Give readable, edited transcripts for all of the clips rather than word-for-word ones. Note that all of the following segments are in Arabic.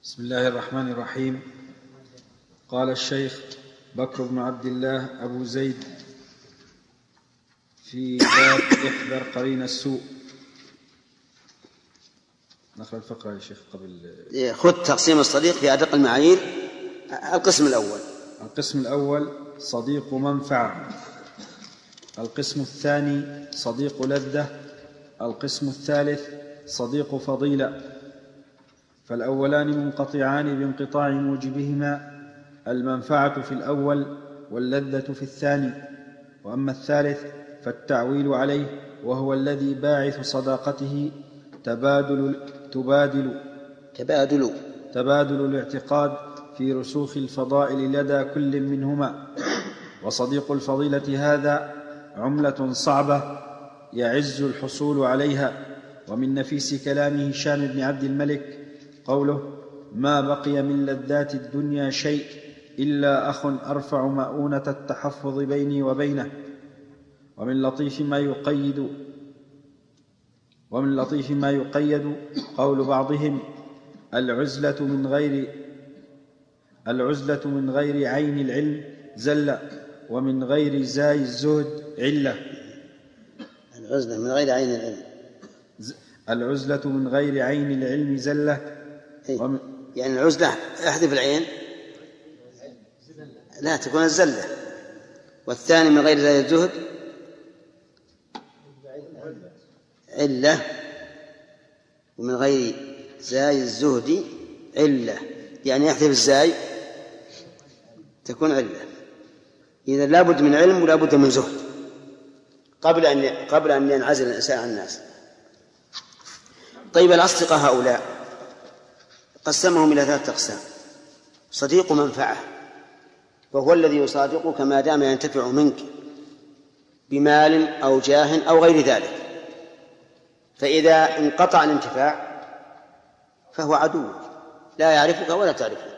بسم الله الرحمن الرحيم. قال الشيخ بكر بن عبد الله أبو زيد في باب احذر قرين السوء. نقرأ الفقرة يا شيخ قبل. خذ تقسيم الصديق في أدق المعايير. القسم الأول صديق منفعة. القسم الثاني صديق لذة. القسم الثالث صديق فضيلة. فالأولان منقطعان بانقطاع موجبهما، المنفعة في الأول واللذة في الثاني. وأما الثالث فالتعويل عليه، وهو الذي باعث صداقته تبادل الاعتقاد في رسوخ الفضائل لدى كل منهما. وصديق الفضيلة هذا عملة صعبة يعز الحصول عليها. ومن نفيس كلام هشام بن عبد الملك قوله: ما بقي من لذات الدنيا شيء إلا أخ أرفع مؤونة التحفظ بيني وبينه. ومن لطيف ما يقيد قول بعضهم: العزلة من غير عين العلم زلة، ومن غير زاي الزهد علة. العزلة من غير عين العلم، العزلة من غير عين العلم زلة. يعني العزلة احذف العين، لا تكون الزلة. والثاني من غير زاي الزهد علة، ومن غير زاي الزهد علة، يعني يحذف الزاي تكون علة. إذا لابد من علم ولا بد من زهد قبل أن ينعزل الإنسان عن الناس. طيب، الأصدقاء هؤلاء قسمهم إلى 3 أقسام. صديق منفعة، وهو الذي يصادقك ما دام ينتفع منك بمال أو جاه أو غير ذلك، فإذا انقطع الانتفاع فهو عدو لا يعرفك ولا تعرفه.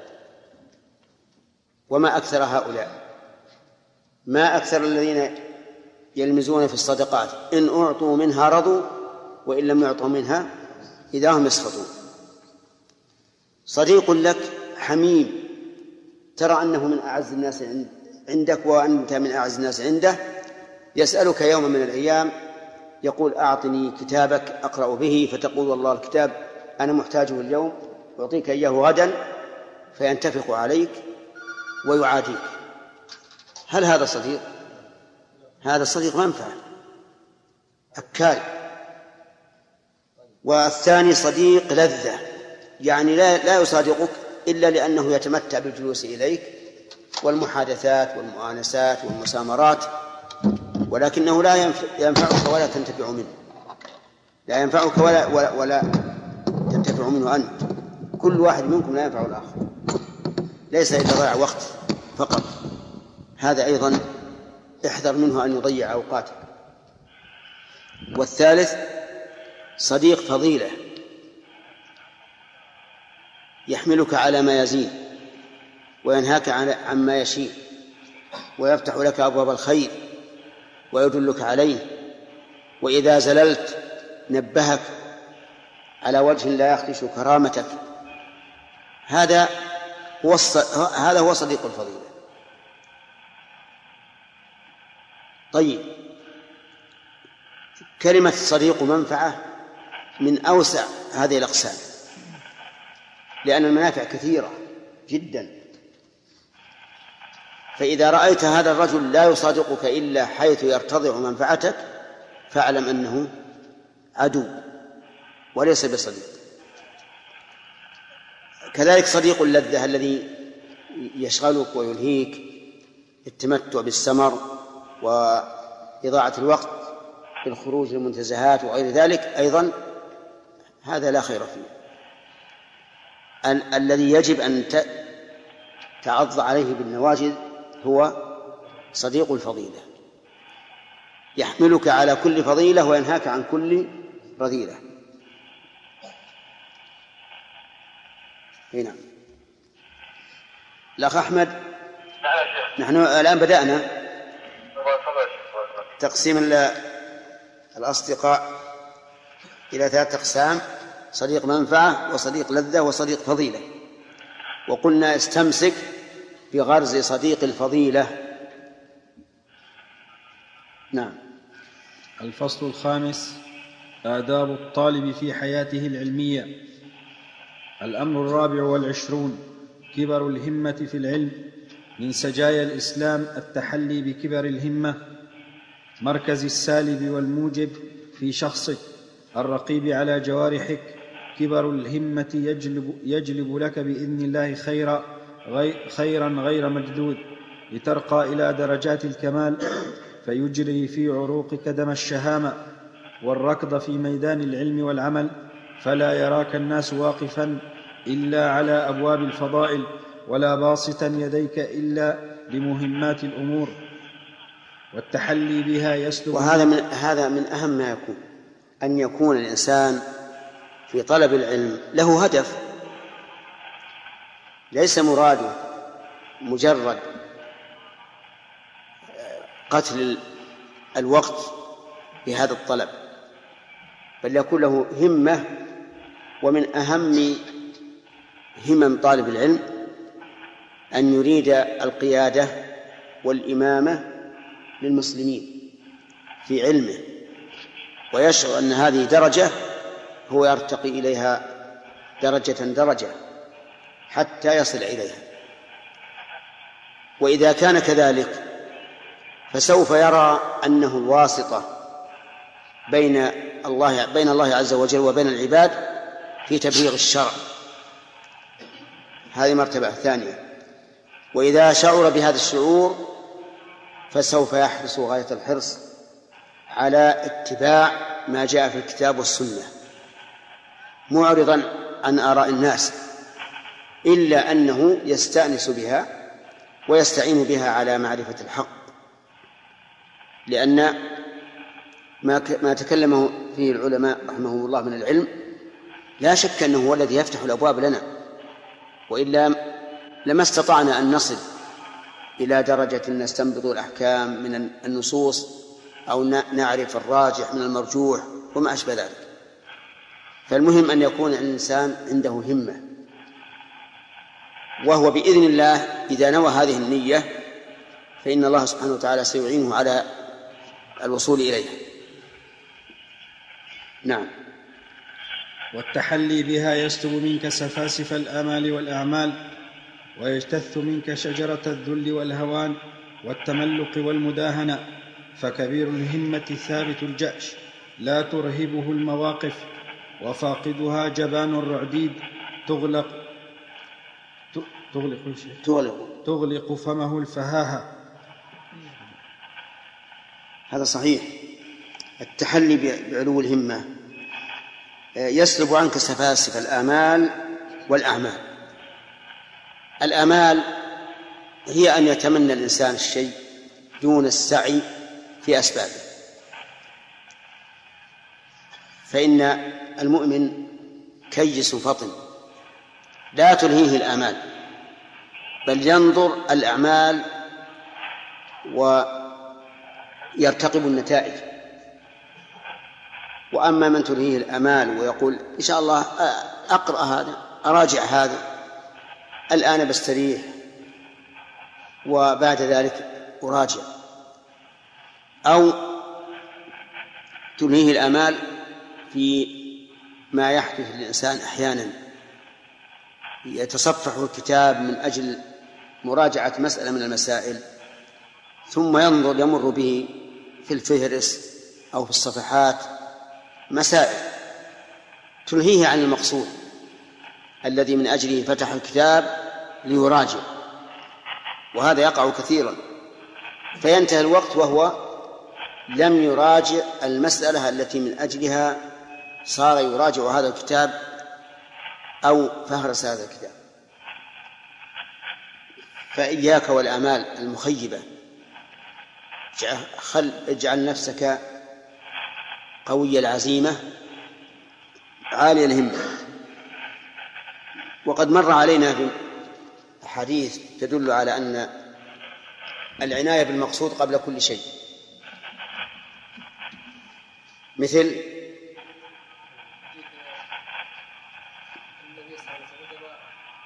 وما أكثر هؤلاء، ما أكثر الذين يلمزون في الصدقات، إن أعطوا منها رضوا وإن لم يعطوا منها إذا هم يسخطون. صديق لك حميم، ترى أنه من أعز الناس عندك وأنت من أعز الناس عنده، يسألك يوم من الأيام يقول: أعطني كتابك أقرأ به، فتقول: والله الكتاب أنا محتاجه اليوم، أعطيك إياه غدا، فينتفق عليك ويعاديك. هل هذا صديق؟ هذا صديق منفعة، أكال. والثاني صديق لذة، يعني لا يصادقك إلا لأنه يتمتع بالجلوس إليك والمحادثات والمؤانسات والمسامرات، ولكنه لا ينفعك ولا تنتفع منه، لا ينفعك ولا تنتفع منه أنت. كل واحد منكم لا ينفع الآخر، ليس إلا ضيع وقت فقط. هذا أيضا احذر منه أن يضيع أوقاتك. والثالث صديق فضيلة، يحملك على ما يزين وينهاك عما يشين، ويفتح لك أبواب الخير ويدلك عليه، وإذا زللت نبهك على وجه لا يخدش كرامتك. هذا هو صديق الفضيلة. طيب، كلمة صديق منفعة من أوسع هذه الأقسام، لأن المنافع كثيرة جدا. فإذا رأيت هذا الرجل لا يصادقك إلا حيث يرتضع منفعتك، فاعلم أنه عدو وليس بصديق. كذلك صديق اللذة الذي يشغلك ويلهيك، التمتع بالسمر وإضاعة الوقت بالخروج للمنتزهات وغير ذلك، أيضا هذا لا خير فيه. الذي يجب أن تعض عليه بالنواجذ هو صديق الفضيلة، يحملك على كل فضيلة وينهاك عن كل رذيلة. هنا الأخ أحمد، نحن الآن بدأنا تقسيم الأصدقاء إلى 3 أقسام: صديق منفعة، وصديق لذة، وصديق فضيلة. وقلنا استمسك بغرز صديق الفضيلة. نعم. الفصل الخامس: آداب الطالب في حياته العلمية. الأمر 24: كبر الهمة في العلم. من سجايا الإسلام التحلي بكبر الهمة، مركز السالب والموجب في شخصك، الرقيب على جوارحك. كبر الهمة يجلب لك بإذن الله خيرا غير مجدود، لترقى إلى درجات الكمال، فيجري في عروقك دم الشهامة والركض في ميدان العلم والعمل، فلا يراك الناس واقفا إلا على أبواب الفضائل، ولا باسطا يديك إلا لمهمات الأمور، والتحلي بها يسلب. هذا من أهم ما يكون، أن يكون الإنسان في طلب العلم له هدف، ليس مراده مجرد قتل الوقت بهذا الطلب، بل يكون له همة. ومن أهم همم طالب العلم أن يريد القيادة والإمامة للمسلمين في علمه، ويشعر أن هذه درجة هو يرتقي إليها درجة حتى يصل إليها. وإذا كان كذلك فسوف يرى أنه الواسطة بين الله عز وجل وبين العباد في تبليغ الشرع. هذه مرتبة ثانية. وإذا شعر بهذا الشعور فسوف يحرص غاية الحرص على اتباع ما جاء في الكتاب والسنة، معرضا عن آراء الناس، إلا أنه يستأنس بها ويستعين بها على معرفة الحق، لأن ما تكلمه فيه العلماء رحمهم الله من العلم لا شك أنه هو الذي يفتح الأبواب لنا، وإلا لما استطعنا أن نصل إلى درجة نستنبط الأحكام من النصوص أو نعرف الراجح من المرجوح وما أشبه ذلك. فالمهم أن يكون الإنسان عنده همة، وهو بإذن الله إذا نوى هذه النية فإن الله سبحانه وتعالى سيعينه على الوصول إليها. نعم. والتحلي بها يسلب منك سفاسف الآمال والأعمال، ويجتث منك شجرة الذل والهوان والتملق والمداهنة، فكبير الهمة ثابت الجأش لا ترهبه المواقف، وفاقدها جبان الرعديد تغلق فمه الفهاهة. هذا صحيح. التحلي بعلو الهمة يسلب عنك سفاسف الآمال والأعمال. الآمال هي أن يتمنى الإنسان الشيء دون السعي في أسبابه، فإن المؤمن كيس فطن لا تلهيه الآمال، بل ينظر الأعمال ويرتقب النتائج. وأما من تلهيه الآمال ويقول إن شاء الله أقرأ هذا، أراجع هذا، الآن بستريح وبعد ذلك أراجع، أو تلهيه الآمال في ما يحدث للإنسان أحيانا، يتصفح الكتاب من أجل مراجعة مسألة من المسائل، ثم يمر به في الفهرس أو في الصفحات مسائل تلهيه عن المقصود الذي من أجله فتح الكتاب ليراجع. وهذا يقع كثيرا، فينتهي الوقت وهو لم يراجع المسألة التي من أجلها صار يراجع هذا الكتاب أو فهرس هذا الكتاب. فإياك والآمال المخيبة، اجعل نفسك قوي العزيمة عالي الهمة. وقد مر علينا في أحاديث تدل على أن العناية بالمقصود قبل كل شيء، مثل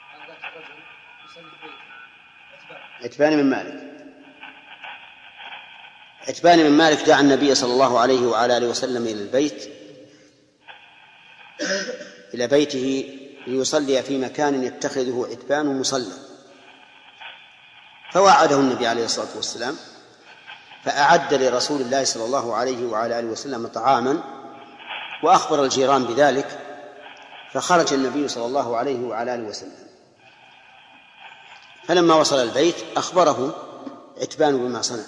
عتبان من مالك دعا النبي صلى الله عليه وعلى آله وسلم إلى بيته ليصلي في مكان يتخذه عتبان مصلى، فوعده النبي عليه الصلاة والسلام، فأعد لرسول الله صلى الله عليه وعلى آله وسلم طعاما وأخبر الجيران بذلك، فخرج النبي صلى الله عليه وعلى آله وسلم، فلما وصل البيت أخبره عتبان بما صنع،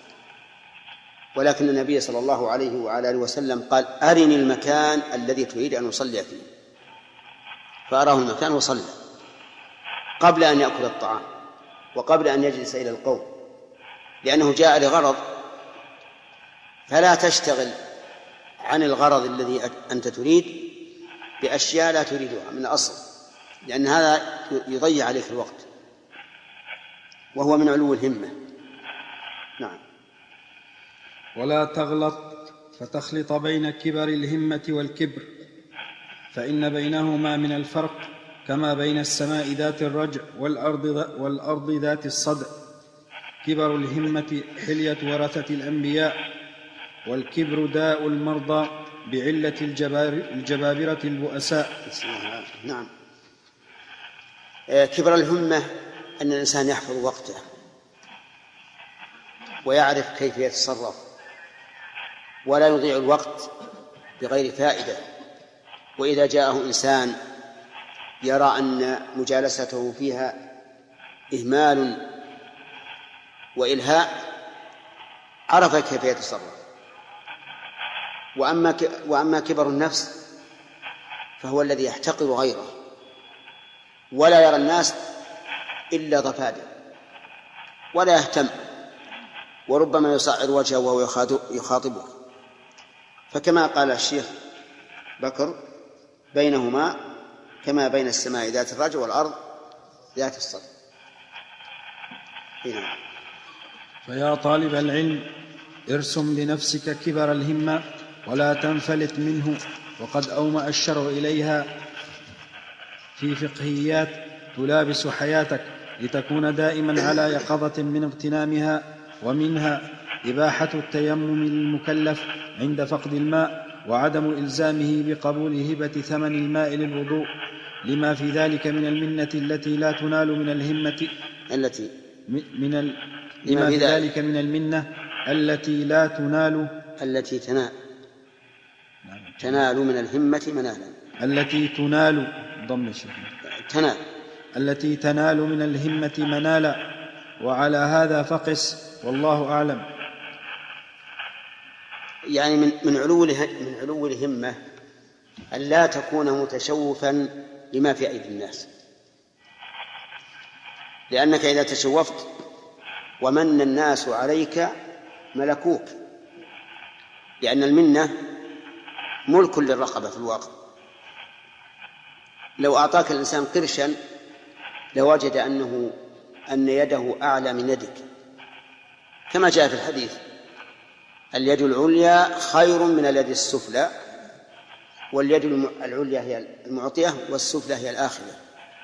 ولكن النبي صلى الله عليه وعلى آله وسلم قال: أرني المكان الذي تريد أن أصلي فيه، فأراه المكان وصلى قبل أن يأكل الطعام وقبل أن يجلس إلى القوم، لأنه جاء لغرض، فلا تشتغل عن الغرض الذي أنت تريد بأشياء لا تريدها من الأصل، لأن هذا يضيع عليك الوقت، وهو من علو الهمة. نعم. ولا تغلط فتخلط بين كبر الهمة والكبر، فإن بينهما من الفرق كما بين السماء ذات الرجع والأرض ذات الصدع. كبر الهمة حلية ورثة الأنبياء، والكبر داء المرضى بعلة الجبابرة البؤساء. نعم. كبر الهمة أن الإنسان يحفظ وقته ويعرف كيف يتصرف ولا يضيع الوقت بغير فائدة، وإذا جاءه إنسان يرى أن مجالسته فيها إهمال وإلهاء عرف كيف يتصرف. وأما كبر النفس فهو الذي يحتقر غيره ولا يرى الناس إلا ضفادع ولا يهتم، وربما يصعر وجهه وهو يخاطبه. فكما قال الشيخ بكر: بينهما كما بين السماء ذات الرجع والأرض ذات الصدع. فيا طالب العلم، ارسم لنفسك كبر الهمة ولا تنفلت منه، وقد أومأ الشرع إليها في فقهيات تلابس حياتك لتكون دائما على يقظة من اغتنامها، ومنها إباحة التيمم للمكلف عند فقد الماء، وعدم إلزامه بقبول هبة ثمن الماء للوضوء، لما في ذلك من المنة التي لا تنال من الهمة لما في ذلك من المنة التي لا تنال تنال من الهمة منالا التي تنال من الهمة منالا. وعلى هذا فقس، والله أعلم. يعني من علو الهمة أن لا تكون متشوفا لما في أيدي الناس، لأنك إذا تشوفت ومن الناس عليك ملكوك، لأن المنة ملك للرقبة في الواقع. لو أعطاك الإنسان قرشا لوجد أن يده أعلى من يدك، كما جاء في الحديث: اليد العليا خير من اليد السفلى، واليد العليا هي المعطية والسفلى هي الآخذة.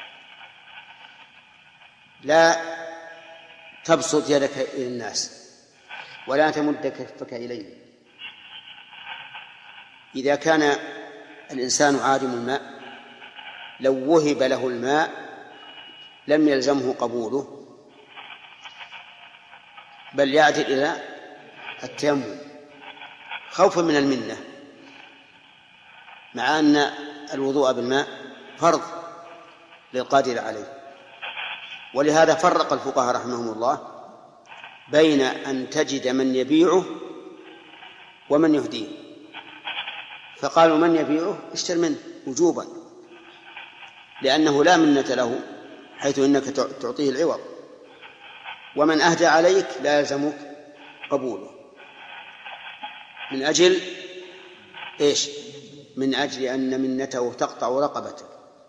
لا تبسط يدك إلى الناس ولا تمد كفك إليه. إذا كان الإنسان عادم الماء لو وهب له الماء لم يلزمه قبوله، بل يعدل إلى التيمم خوفا من المنة، مع أن الوضوء بالماء فرض للقادر عليه. ولهذا فرق الفقهاء رحمهم الله بين أن تجد من يبيعه ومن يهديه، فقالوا: من يبيعه اشتر منه وجوبا، لأنه لا منة له حيث إنك تعطيه العوض، ومن أهدى عليك لا يلزمك قبوله. من أجل إيش؟ من أجل أن منته تقطع رقبته.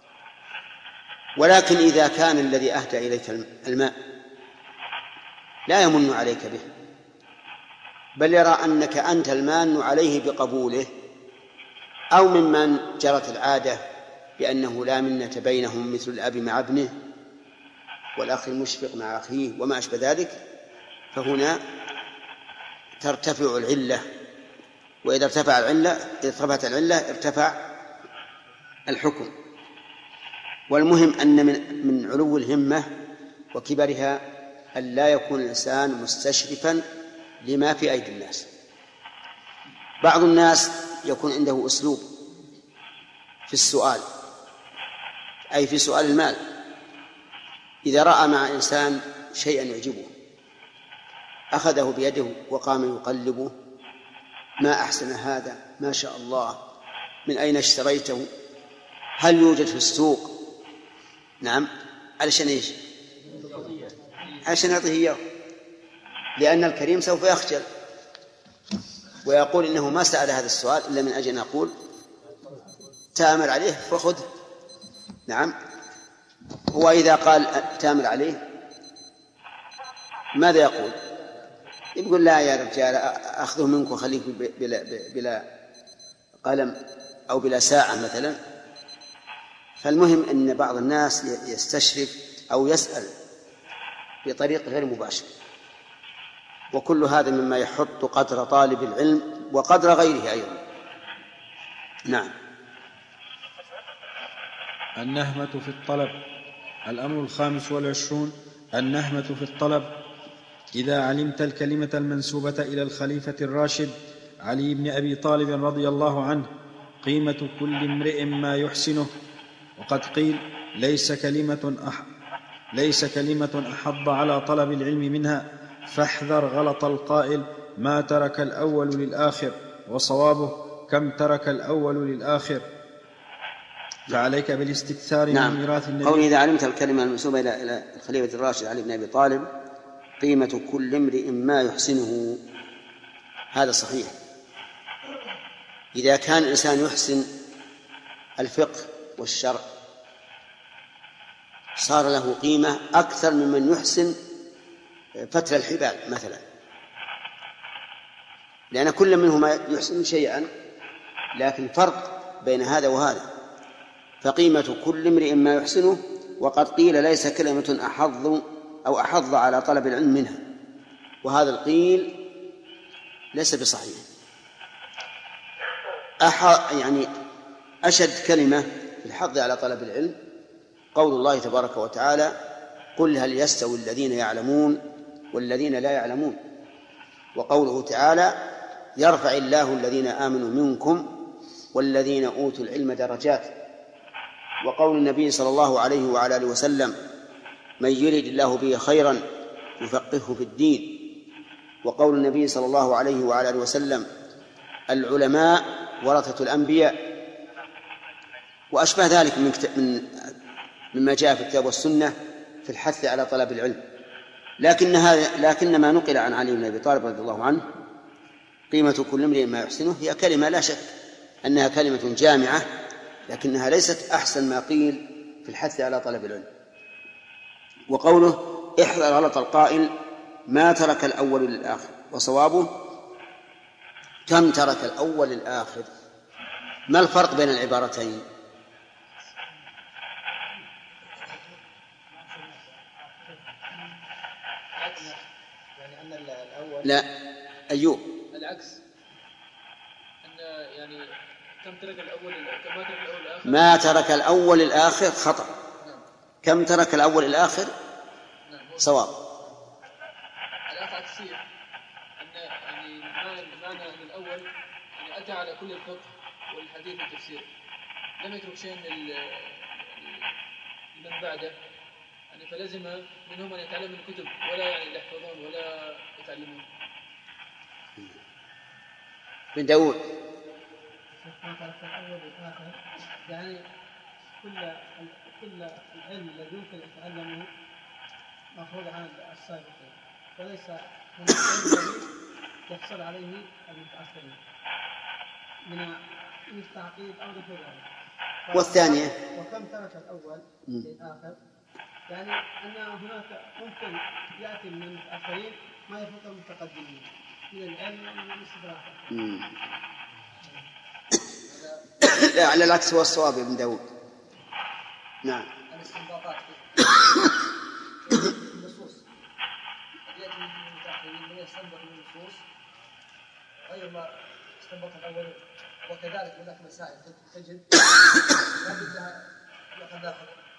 ولكن إذا كان الذي أهدى إليك الماء لا يمن عليك به، بل يرى أنك أنت المان عليه بقبوله، أو ممن جرت العادة بأنه لا منة بينهم مثل الأب مع ابنه والأخ المشفق مع أخيه وما أشبه ذلك، فهنا ترتفع العلة، وإذا ارتفعت العلة ارتفع الحكم. والمهم أن من علو الهمة وكبرها أن لا يكون الإنسان مستشرفا لما في أيدي الناس. بعض الناس يكون عنده أسلوب في السؤال، أي في سؤال المال، إذا رأى مع إنسان شيئا يعجبه أخذه بيده وقام يقلبه: ما أحسن هذا، ما شاء الله، من أين اشتريته، هل يوجد في السوق؟ نعم، علشان إيش؟ علشان يعطيه إياه، لأن الكريم سوف يخجل ويقول إنه ما سأل هذا السؤال إلا من أجل أن أقول تأمل عليه فخذه. نعم. هو إذا قال تأمل عليه ماذا يقول؟ يقول: لا يا رجال، أخذه منك وخليك بلا قلم أو بلا ساعة مثلا. فالمهم أن بعض الناس يستشرف أو يسأل بطريق غير مباشر، وكل هذا مما يحط قدر طالب العلم وقدر غيره أيضا. نعم. النهمة في الطلب. الأمر 25 النهمة في الطلب. إذا علمت الكلمة المنسوبة إلى الخليفة الراشد علي بن أبي طالب رضي الله عنه قيمة كل امرئ ما يحسنه، وقد قيل: ليس كلمة أحض على طلب العلم منها، فاحذر غلط القائل: ما ترك الأول للآخر، وصوابه: كم ترك الأول للآخر. فعليك بالاستكثار نعم. من ميراث النبي. قول: إذا علمت الكلمة المنسوبة إلى الخليفة الراشد علي بن أبي طالب قيمة كل امرئ ما يحسنه، هذا صحيح. إذا كان الإنسان يحسن الفقه والشرع صار له قيمة أكثر ممن يحسن فتل الحبال مثلا، لأن كل منهما يحسن شيئا، لكن فرق بين هذا وهذا. فقيمة كل امرئ ما يحسنه، وقد قيل: ليس كلمة أحض على طلب العلم منها، وهذا القيل ليس بصحيح. يعني أشد كلمة في الحض على طلب العلم قول الله تبارك وتعالى: قل هل يستوي الذين يعلمون والذين لا يعلمون. وقوله تعالى: يرفع الله الذين آمنوا منكم والذين أوتوا العلم درجات. وقول النبي صلى الله عليه وعلى آله وسلم: من يرد الله به خيرا يفقهه في الدين. وقول النبي صلى الله عليه وعلى آله وسلم: العلماء ورثة الأنبياء، وأشبه ذلك مما جاء في الكتاب والسنة في الحث على طلب العلم. لكن ما نقل عن علي بن أبي طالب رضي الله عنه قيمة كل امرئ ما يحسنه هي كلمة لا شك أنها كلمة جامعة، لكنها ليست أحسن ما قيل في الحث على طلب العلم. وقوله: احذر غلط القائل: ما ترك الأول للآخر، وصوابه: كم ترك الأول للآخر. ما الفرق بين العبارتين؟ يعني أن الأول لا، أيوب، العكس، أن يعني كم ترك الأول الآخر. ما ترك الأول الآخر خطأ. كم ترك الأول الآخر صواب. الآخر عكسية، أن يعني معنى أن الأول يعني أتى على كل الفقه والحديث والتفسير، لم يترك شيء لمن بعده، يعني فلزم منهم أن يتعلموا الكتب ولا يعني يحفظون ولا يتعلمون. بن داود: يعني كل العلم الذي يمكن أن يتعلمه مأخوذ عن السابقين، وليس هناك علم الذي يحصل عليه المتأخرين من التعقيد أو نحو ذلك. والثانية: وكم ترك الأول للآخر، يعني أن هناك ممكن يأتي من المتأخرين ما يفوت المتقدمين من العلم ومن الاستدراك. لا، على العكس هو الصواب يا ابن داود. نعم. الاستنباطات النصوص قد يأتي المتأخرين من يستنبط من النصوص غير ما استنبط الأولون، وكذلك هناك مسائل تجد لابد لها يأخذ.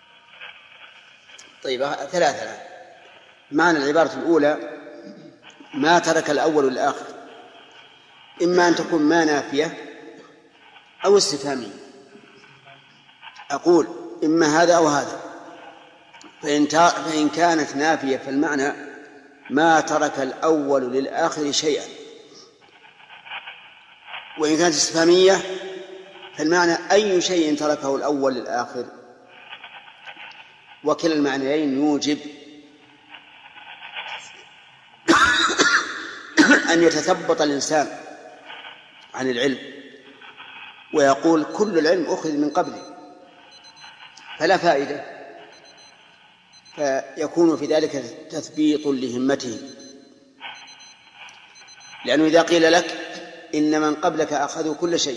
طيب، ثلاثة. معنى العبارة الأولى ما ترك الأول والآخر، إما أن تكون ما نافية أو استفهامية. أقول إما هذا أو هذا، فإن كانت نافية فالمعنى ما ترك الأول للآخر شيئا، وإن كانت استفهامية فالمعنى أي شيء تركه الأول للآخر. وكلا المعنيين يوجب أن يتثبط الإنسان عن العلم ويقول كل العلم أخذ من قبله فلا فائدة، فيكون في ذلك تثبيط لهمته. لأنه إذا قيل لك إن من قبلك أخذوا كل شيء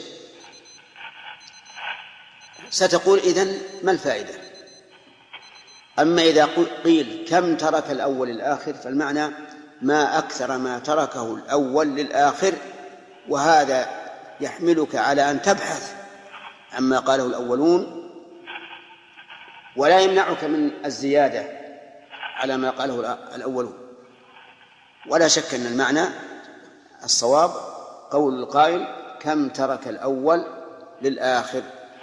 ستقول إذن ما الفائدة. أما إذا قيل كم ترك الأول للآخر فالمعنى ما أكثر ما تركه الأول للآخر، وهذا يحملك على أن تبحث عما قاله الأولون ولا يمنعك من الزيادة على ما قاله الأولون. ولا شك أن المعنى الصواب قول القائل كم ترك الأول للآخر.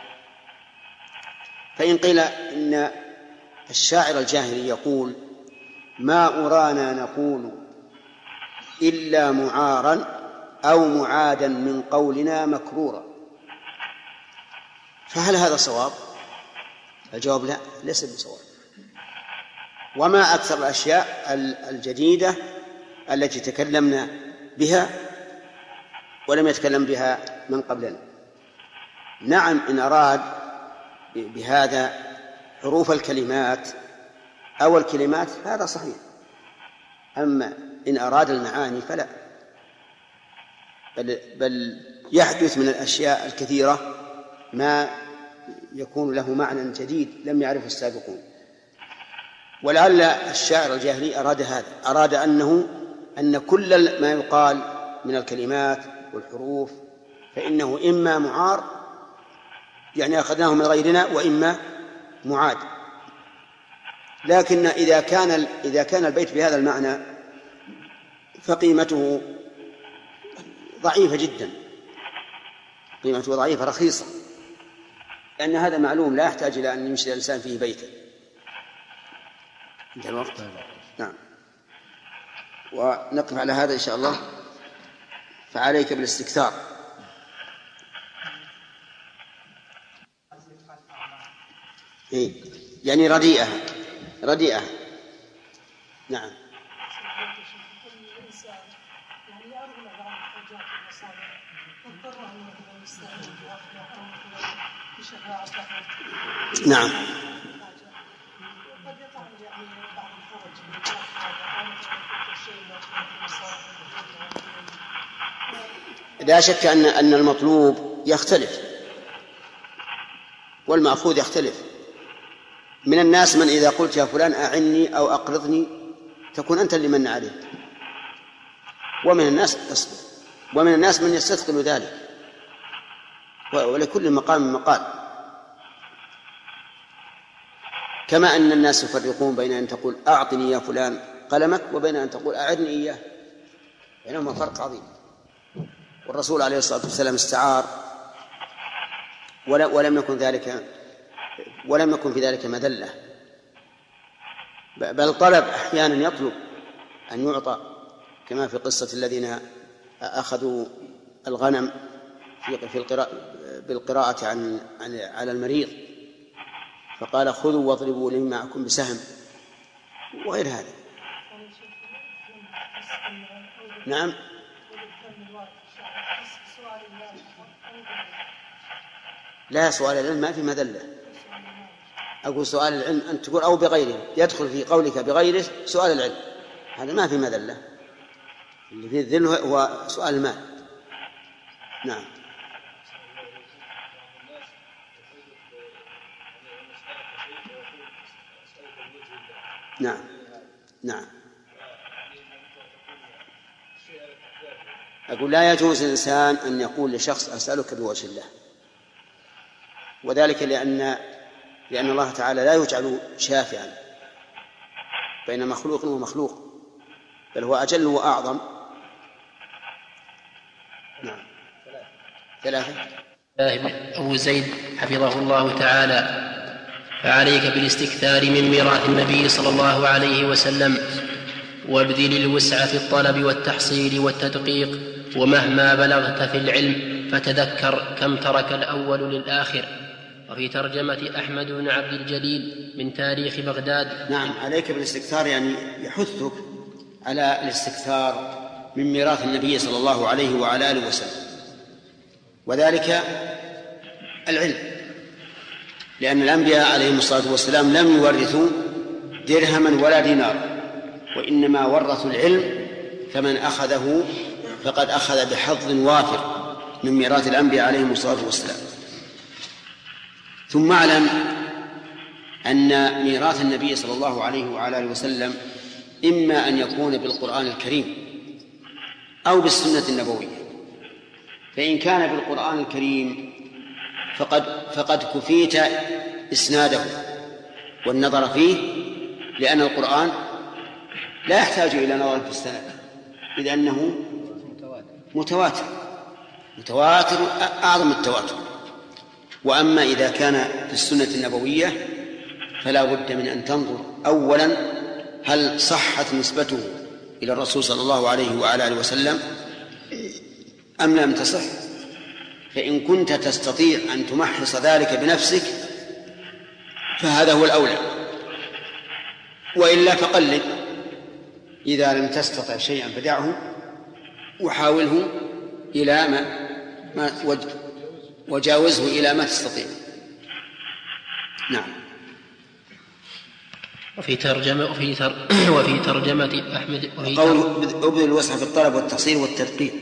فإن قيل إن الشاعر الجاهلي يقول ما أرانا نقول إلا معارا أو معادا من قولنا مكرورا، فهل هذا صواب؟ الجواب لا، ليس بصواب. وما أكثر الأشياء الجديدة التي تكلمنا بها ولم يتكلم بها من قبلنا. نعم، إن أراد بهذا حروف الكلمات أو الكلمات هذا صحيح، أما إن أراد المعاني فلا، بل يحدث من الأشياء الكثيرة ما يكون له معنى جديد لم يعرفه السابقون. ولعل الشاعر الجاهلي أراد هذا، أراد أن كل ما يقال من الكلمات والحروف فإنه إما معار يعني أخذناه من غيرنا وإما معاد. لكن إذا كان البيت بهذا المعنى فقيمته ضعيفة جدا، قيمته ضعيفة رخيصة، لأن هذا معلوم لا يحتاج إلى أن يمشي الإنسان فيه بيتا. انتهى الوقت. نعم، ونقف على هذا إن شاء الله. فعليك بالاستكثار. يعني رديئة. نعم. نعم. لا شك أن المطلوب يختلف والمأخوذ يختلف. من الناس من إذا قلت يا فلان أعني أو أقرضني تكون أنت اللي من عليه، ومن الناس أصبر، ومن الناس من يستثقل ذلك، ولكل مقام مقال. كما أن الناس يفرقون بين أن تقول أعطني يا فلان قلمك وبين أن تقول أعرني إياه، بينهما فرق عظيم. والرسول عليه الصلاة والسلام استعار ولم يكن في ذلك مذلة، بل طلب أحيانا يطلب أن يعطى، كما في قصة الذين أخذوا الغنم بالقراءة على المريض فقال خذوا واضربوا لي معكم بسهم وغير هذا. نعم. لا، سؤال العلم ما في مذلة. أقول سؤال العلم أن تقول أو بغيره، يدخل في قولك بغيره سؤال العلم، هذا ما في مذلة. اللي فيه الذل هو سؤال المال. نعم. نعم نعم. أقول لا يجوز الإنسان أن يقول لشخص أسألك بوجه الله، وذلك لأن الله تعالى لا يجعل شافعا بين مخلوق ومخلوق، بل هو أجل وأعظم. نعم. 3. أبو زيد حفظه الله تعالى: فعليك بالاستكثار من ميراث النبي صلى الله عليه وسلم، وابذل الوسع في الطلب والتحصيل والتدقيق، ومهما بلغت في العلم فتذكر كم ترك الأول للآخر. وفي ترجمة أحمد بن عبد الجليل من تاريخ بغداد. نعم، عليك بالاستكثار يعني يحثك على الاستكثار من ميراث النبي صلى الله عليه وعلى آله وسلم، وذلك العلم، لأن الأنبياء عليهم الصلاة والسلام لم يورثوا درهما ولا دينار، وإنما ورثوا العلم، فمن أخذه فقد أخذ بحظ وافر من ميراث الأنبياء عليهم الصلاة والسلام. ثم اعلم أن ميراث النبي صلى الله عليه وعلى آله وسلم إما أن يكون بالقرآن الكريم أو بالسنة النبوية. فإن كان بالقرآن الكريم فقد كفيت إسناده والنظر فيه، لأن القرآن لا يحتاج إلى نظر في السند، إذ أنه متواتر أعظم التواتر. وأما إذا كان في السنة النبوية فلا بد من أن تنظر أولا هل صحت نسبته إلى الرسول صلى الله عليه وعلى آله وسلم أم لم تصح. فإن كنت تستطيع أن تمحص ذلك بنفسك فهذا هو الأولى، وإلا فقلد. إذا لم تستطع شيئا فدعه وحاوله إلى ما وجاوزه إلى ما تستطيع. نعم. وفي ترجمة أحمد قول أبذل الوسع في الطلب والتحصيل والتدقيق.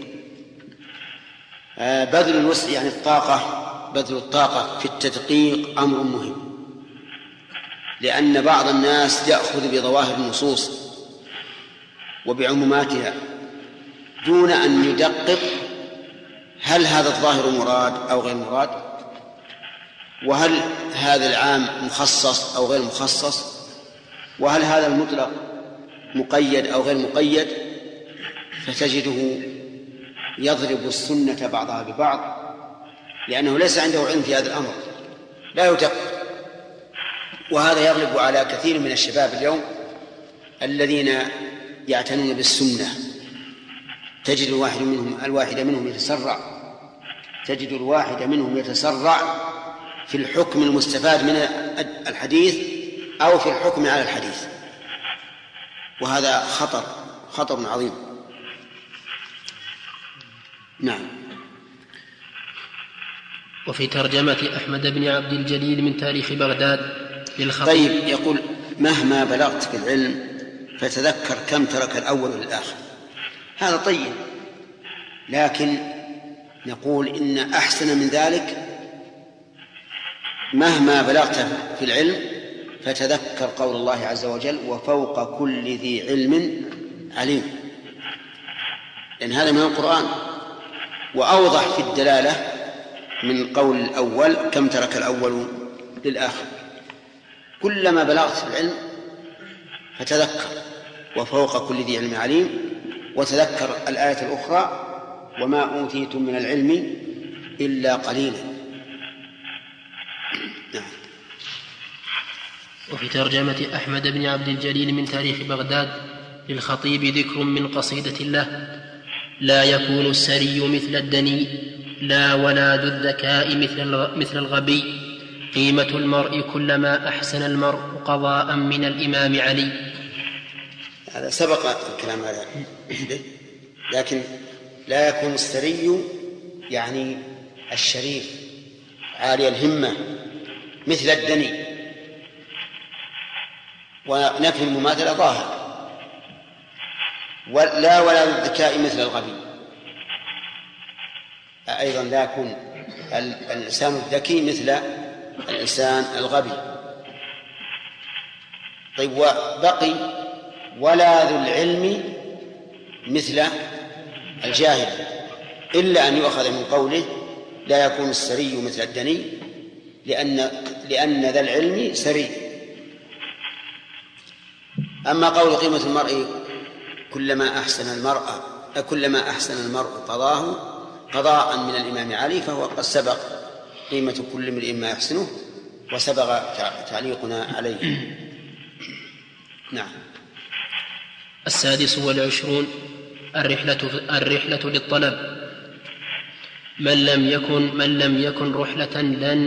بذل الوسع يعني بذل الطاقة في التدقيق أمر مهم، لأن بعض الناس يأخذ بظواهر النصوص وبعموماتها دون أن يدقق هل هذا الظاهر مراد أو غير مراد، وهل هذا العام مخصص أو غير مخصص، وهل هذا المطلق مقيد أو غير مقيد، فتجده يضرب السنة بعضها ببعض لأنه ليس عنده علم في هذا الأمر، لا يدقق. وهذا يغلب على كثير من الشباب اليوم الذين يعتنون بالسنة. تجد الواحد منهم يتسرع في الحكم المستفاد من الحديث أو في الحكم على الحديث، وهذا خطر عظيم. نعم. وفي ترجمة أحمد بن عبد الجليل من تاريخ بغداد للخطيب. طيب، يقول مهما بلغت في العلم فتذكر كم ترك الأول للآخر. هذا طيب، لكن نقول إن أحسن من ذلك مهما بلغت في العلم فتذكر قول الله عز وجل: وفوق كل ذي علم عليم، لأن هذا من القرآن، وأوضح في الدلالة من قول الأول كم ترك الأول للآخر. كلما بلغت في العلم فتذكر وفوق كل ذي علم عليم، وتذكر الآية الأخرى: وما أوتيتم من العلم إلا قليلا. نعم. وفي ترجمة أحمد بن عبد الجليل من تاريخ بغداد للخطيب ذكر من قصيدة له: لا يكون السري مثل الدني، لا ولا ذو الذكاء مثل الغبي، قيمة المرء كلما أحسن المرء قضاء من الإمام علي. هذا سبق الكلام هذا، لكن لا يكون السري يعني الشريف عالي الهمة مثل الدني، ونفي المماثلة ظاهر. لا ولا ذو الذكاء مثل الغبي، أيضا لا يكون الإنسان الذكي مثل الإنسان الغبي. طيب، وبقي ولا ذو العلم مثل الجاهل، إلا أن يؤخذ من قوله لا يكون السري مثل الدني، لأن ذا العلم سري. أما قول قيمة المرء كلما أحسن المرء قضاه قضاء من الإمام علي، فهو قد سبق قيمة كل امرئ ما يحسنه، وسبق تعليقنا عليه. نعم. 26 الرحلة للطلب. من لم يكن رحلة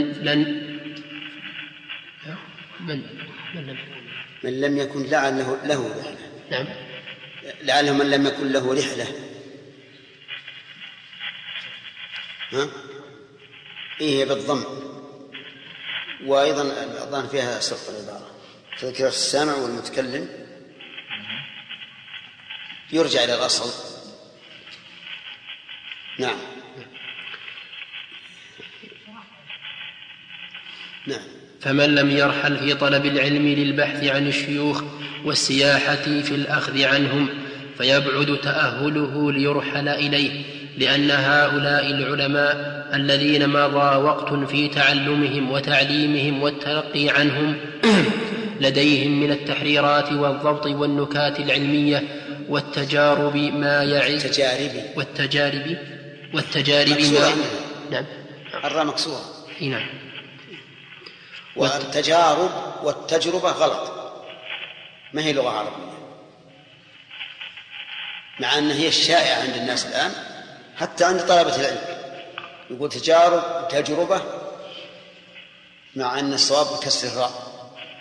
من لم يكن له رحلة. نعم. لعله من لم يكن له رحلة. إيه بالضم، وأيضا الظاهر فيها سقط العبارة، تذكر السامع والمتكلم يرجع إلى الأصل. نعم. فمن لم يرحل في طلب العلم للبحث عن الشيوخ والسياحة في الأخذ عنهم فيبعد تأهله ليرحل إليه، لأن هؤلاء العلماء الذين مضى وقت في تعلمهم وتعليمهم والتلقي عنهم لديهم من التحريرات والضبط والنكات العلمية والتجارب ما يعز والتجارب ما نعم. الراء مكسورة. نعم. والتجارب والتجربة غلط، ما هي لغة عربية، مع أن هي الشائعة عند الناس الآن حتى عند طلبة العلم، يقول تجارب تجربة، مع أن الصواب بكسر الراء.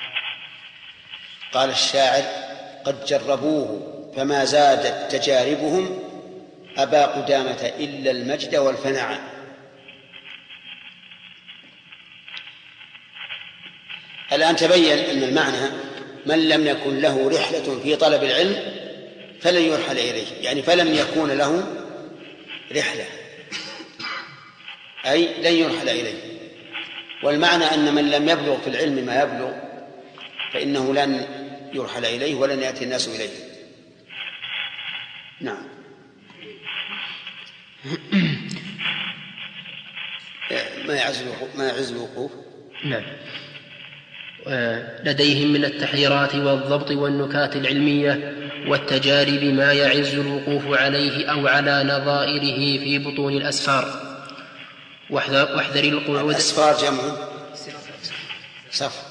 قال الشاعر قد جربوه فما زادت تجاربهم أبا قدامة إلا المجد والفناء. الآن تبين أن المعنى من لم يكن له رحلة في طلب العلم فلن يرحل إليه، يعني فلم يكون له رحلة أي لن يرحل إليه. والمعنى أن من لم يبلغ في العلم ما يبلغ فإنه لن يرحل إليه ولن يأتي الناس إليه. نعم. ما يعز الوقوف. نعم. لديهم من التحريرات والضبط والنكات العلمية والتجارب ما يعز الوقوف عليه أو على نظائره في بطون الأسفار. واحذر القعود. الأسفار جمع صف،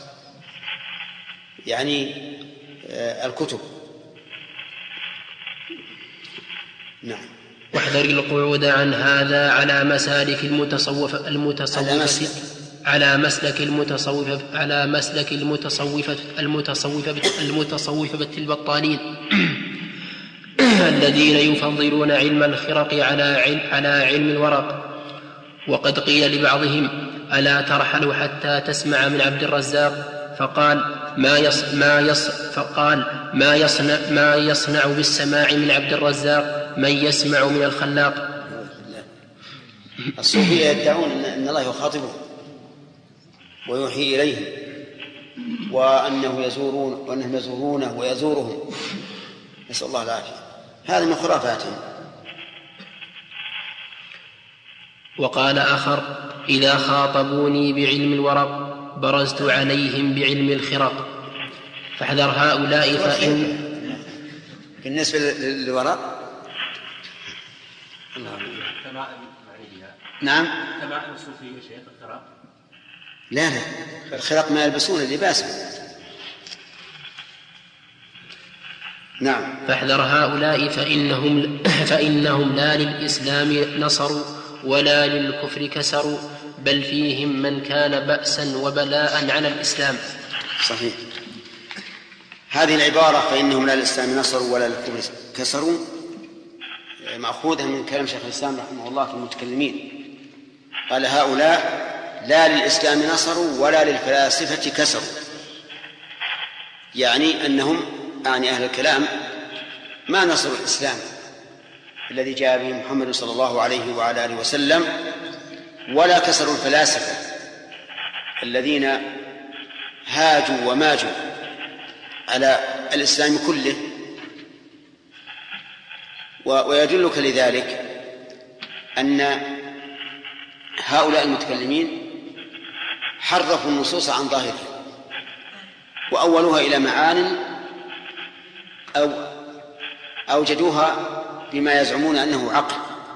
يعني الكتب. نعم. واحذر القعود عن هذا على مسالك المتصوفة البطالين الذين يفضلون علم الخرق على علم الورق. وقد قيل لبعضهم ألا ترحل حتى تسمع من عبد الرزاق؟ فقال ما يصنع بالسماع من عبد الرزاق من يسمع من الخلاق. الصوفية يدعون أن الله يخاطبهم ويوحي إليهم، وأنهم يزورونه ويزورهم، نسأل الله العافية. هذا من خرافاتهم. وقال آخر إذا خاطبوني بعلم الورق برزت عليهم بعلم الخرق. فاحذر هؤلاء فإن بالنسبة للورق نعم. تمام الصوفية شيخ الخرق. لا الخرق ما يلبسون اللباس. نعم. فاحذر هؤلاء فإنهم لا للإسلام نصروا ولا للكفر كسروا، بل فيهم من كان بأسا وبلاء على الإسلام. صحيح. هذه العبارة فإنهم لا للإسلام نصروا ولا للكفر كسروا مأخوذة من كلام شيخ الإسلام رحمه الله في المتكلمين. قال هؤلاء لا للإسلام نصروا ولا للفلاسفة كسروا، يعني أنهم أهل الكلام ما نصروا الإسلام الذي جاء به محمد صلى الله عليه وعلى آله وسلم، ولا كسروا الفلاسفة الذين هاجوا وماجوا على الإسلام كله. ويدلك لذلك أن هؤلاء المتكلمين حرفوا النصوص عن ظاهرها وأولوها إلى معان أو أوجدوها بما يزعمون أنه عقل،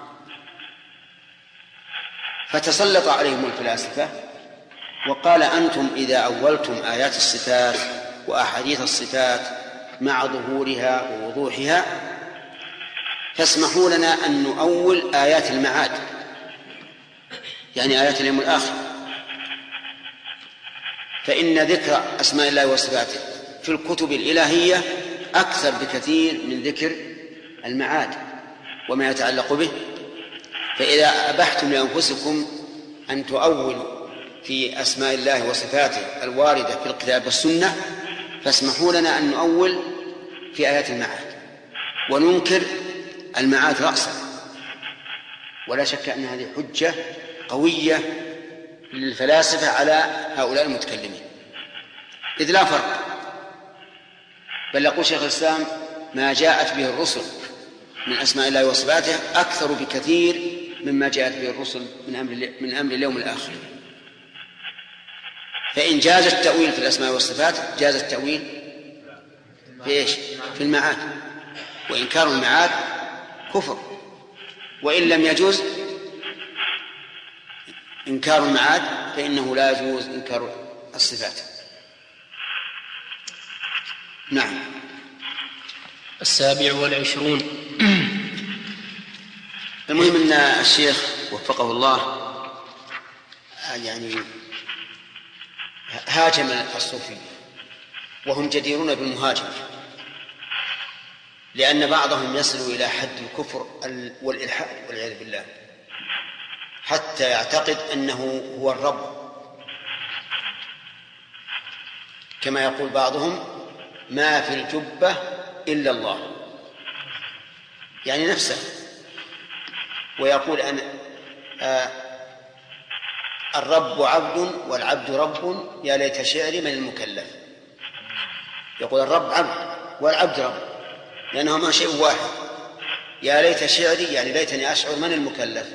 فتسلط عليهم الفلاسفة وقال: أنتم إذا أولتم آيات الصفات وأحاديث الصفات مع ظهورها ووضوحها فاسمحوا لنا أن نؤول آيات المعاد، يعني آيات اليوم الآخر، فإن ذكر أسماء الله وصفاته في الكتب الإلهية أكثر بكثير من ذكر المعاد وما يتعلق به. فإذا أبحتم لأنفسكم أن تؤولوا في أسماء الله وصفاته الواردة في الكتاب والسنة فاسمحوا لنا أن نؤول في آيات المعاد وننكر المعاد رأسا. ولا شك أن هذه حجة قوية للفلاسفة على هؤلاء المتكلمين، إذ لا فرق. بل يقول شيخ الإسلام: ما جاءت به الرسل من أسماء الله وصفاته أكثر بكثير مما جاءت به الرسل من أمر اليوم الآخر. فإن جاز التأويل في الأسماء والصفات جاز التأويل في إيش؟ في المعاد، وإنكار المعاد كفر. وإن لم يجوز إنكار المعاد فإنه لا يجوز إنكار الصفات. نعم. 27. المهم أن الشيخ وفقه الله يعني هاجم الصوفية، وهم جديرون بالمهاجمة، لأن بعضهم يصل إلى حد الكفر والإلحاد والعياذ بالله، حتى يعتقد أنه هو الرب، كما يقول بعضهم: ما في الجبة إلا الله، يعني نفسه. ويقول أن الرب عبد والعبد رب، يا ليت شعري من المكلف. يقول الرب عبد والعبد رب لأنهما شيء واحد. يا ليت شعري يعني ليتني أشعر من المكلف،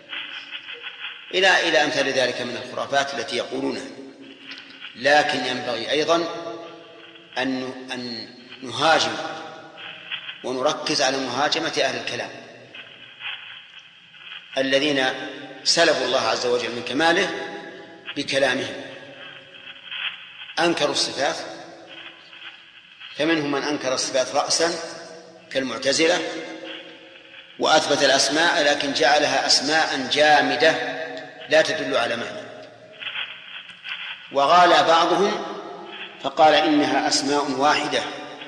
إلى أمثال ذلك من الخرافات التي يقولونها. لكن ينبغي أيضا أن نهاجم ونركز على مهاجمة أهل الكلام الذين سلبوا الله عز وجل من كماله بكلامهم. أنكروا الصفات، فمنهم من أنكر الصفات رأسا كالمعتزلة، وأثبت الأسماء لكن جعلها أسماء جامدة لا تدل على معنى. وغالى بعضهم فقال إنها أسماء واحدة،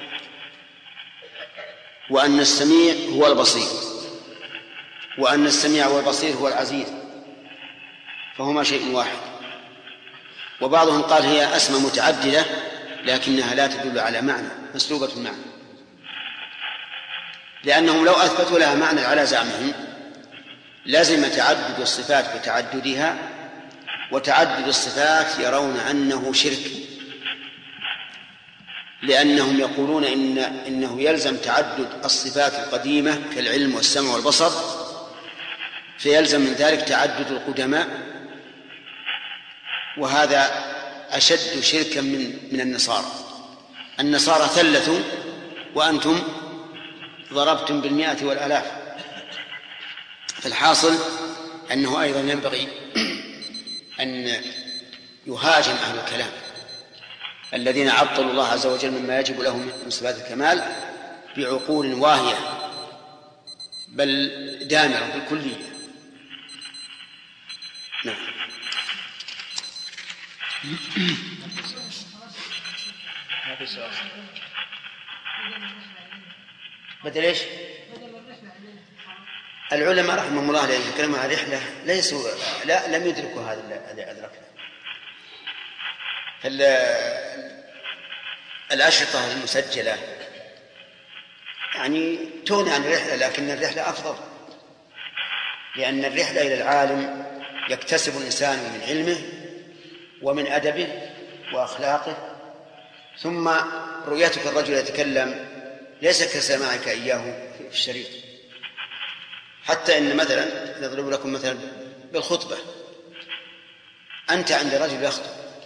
وأن السميع هو البصير، وأن السميع والبصير هو العزيز، فهما شيء واحد. وبعضهم قال هي أسماء متعددة لكنها لا تدل على معنى، مسلوبة المعنى، لأنهم لو أثبتوا لها معنى على زعمهم لازم تعدد الصفات بتعددها، وتعدد الصفات يرون أنه شرك، لأنهم يقولون إنه يلزم تعدد الصفات القديمة كالعلم والسمع والبصر، فيلزم من ذلك تعدد القدماء، وهذا أشد شركا من النصارى. النصارى ثلثوا وأنتم ضربتم بالمئة والآلاف. فالحاصل أنه أيضا ينبغي أن يهاجم أهل الكلام الذين عطلوا الله عز وجل مما يجب لهم من صفات الكمال بعقول واهية بل دامرة بالكلية. نعم. ما في سؤال. بدل ايش؟ العلماء رحمهم الله لأن يتكلموا عن رحلة ليسوا لم يدركوا هذا الرحلة. الأشرطة المسجلة يعني تغني عن الرحلة، لكن الرحلة أفضل، لأن الرحلة إلى العالم يكتسب الإنسان من علمه ومن أدبه وأخلاقه، ثم رؤيتك الرجل يتكلم ليس كسماعك إياه في الشريط. حتى إن مثلا نضرب لكم مثلا بالخطبة، أنت عند رجل يخطب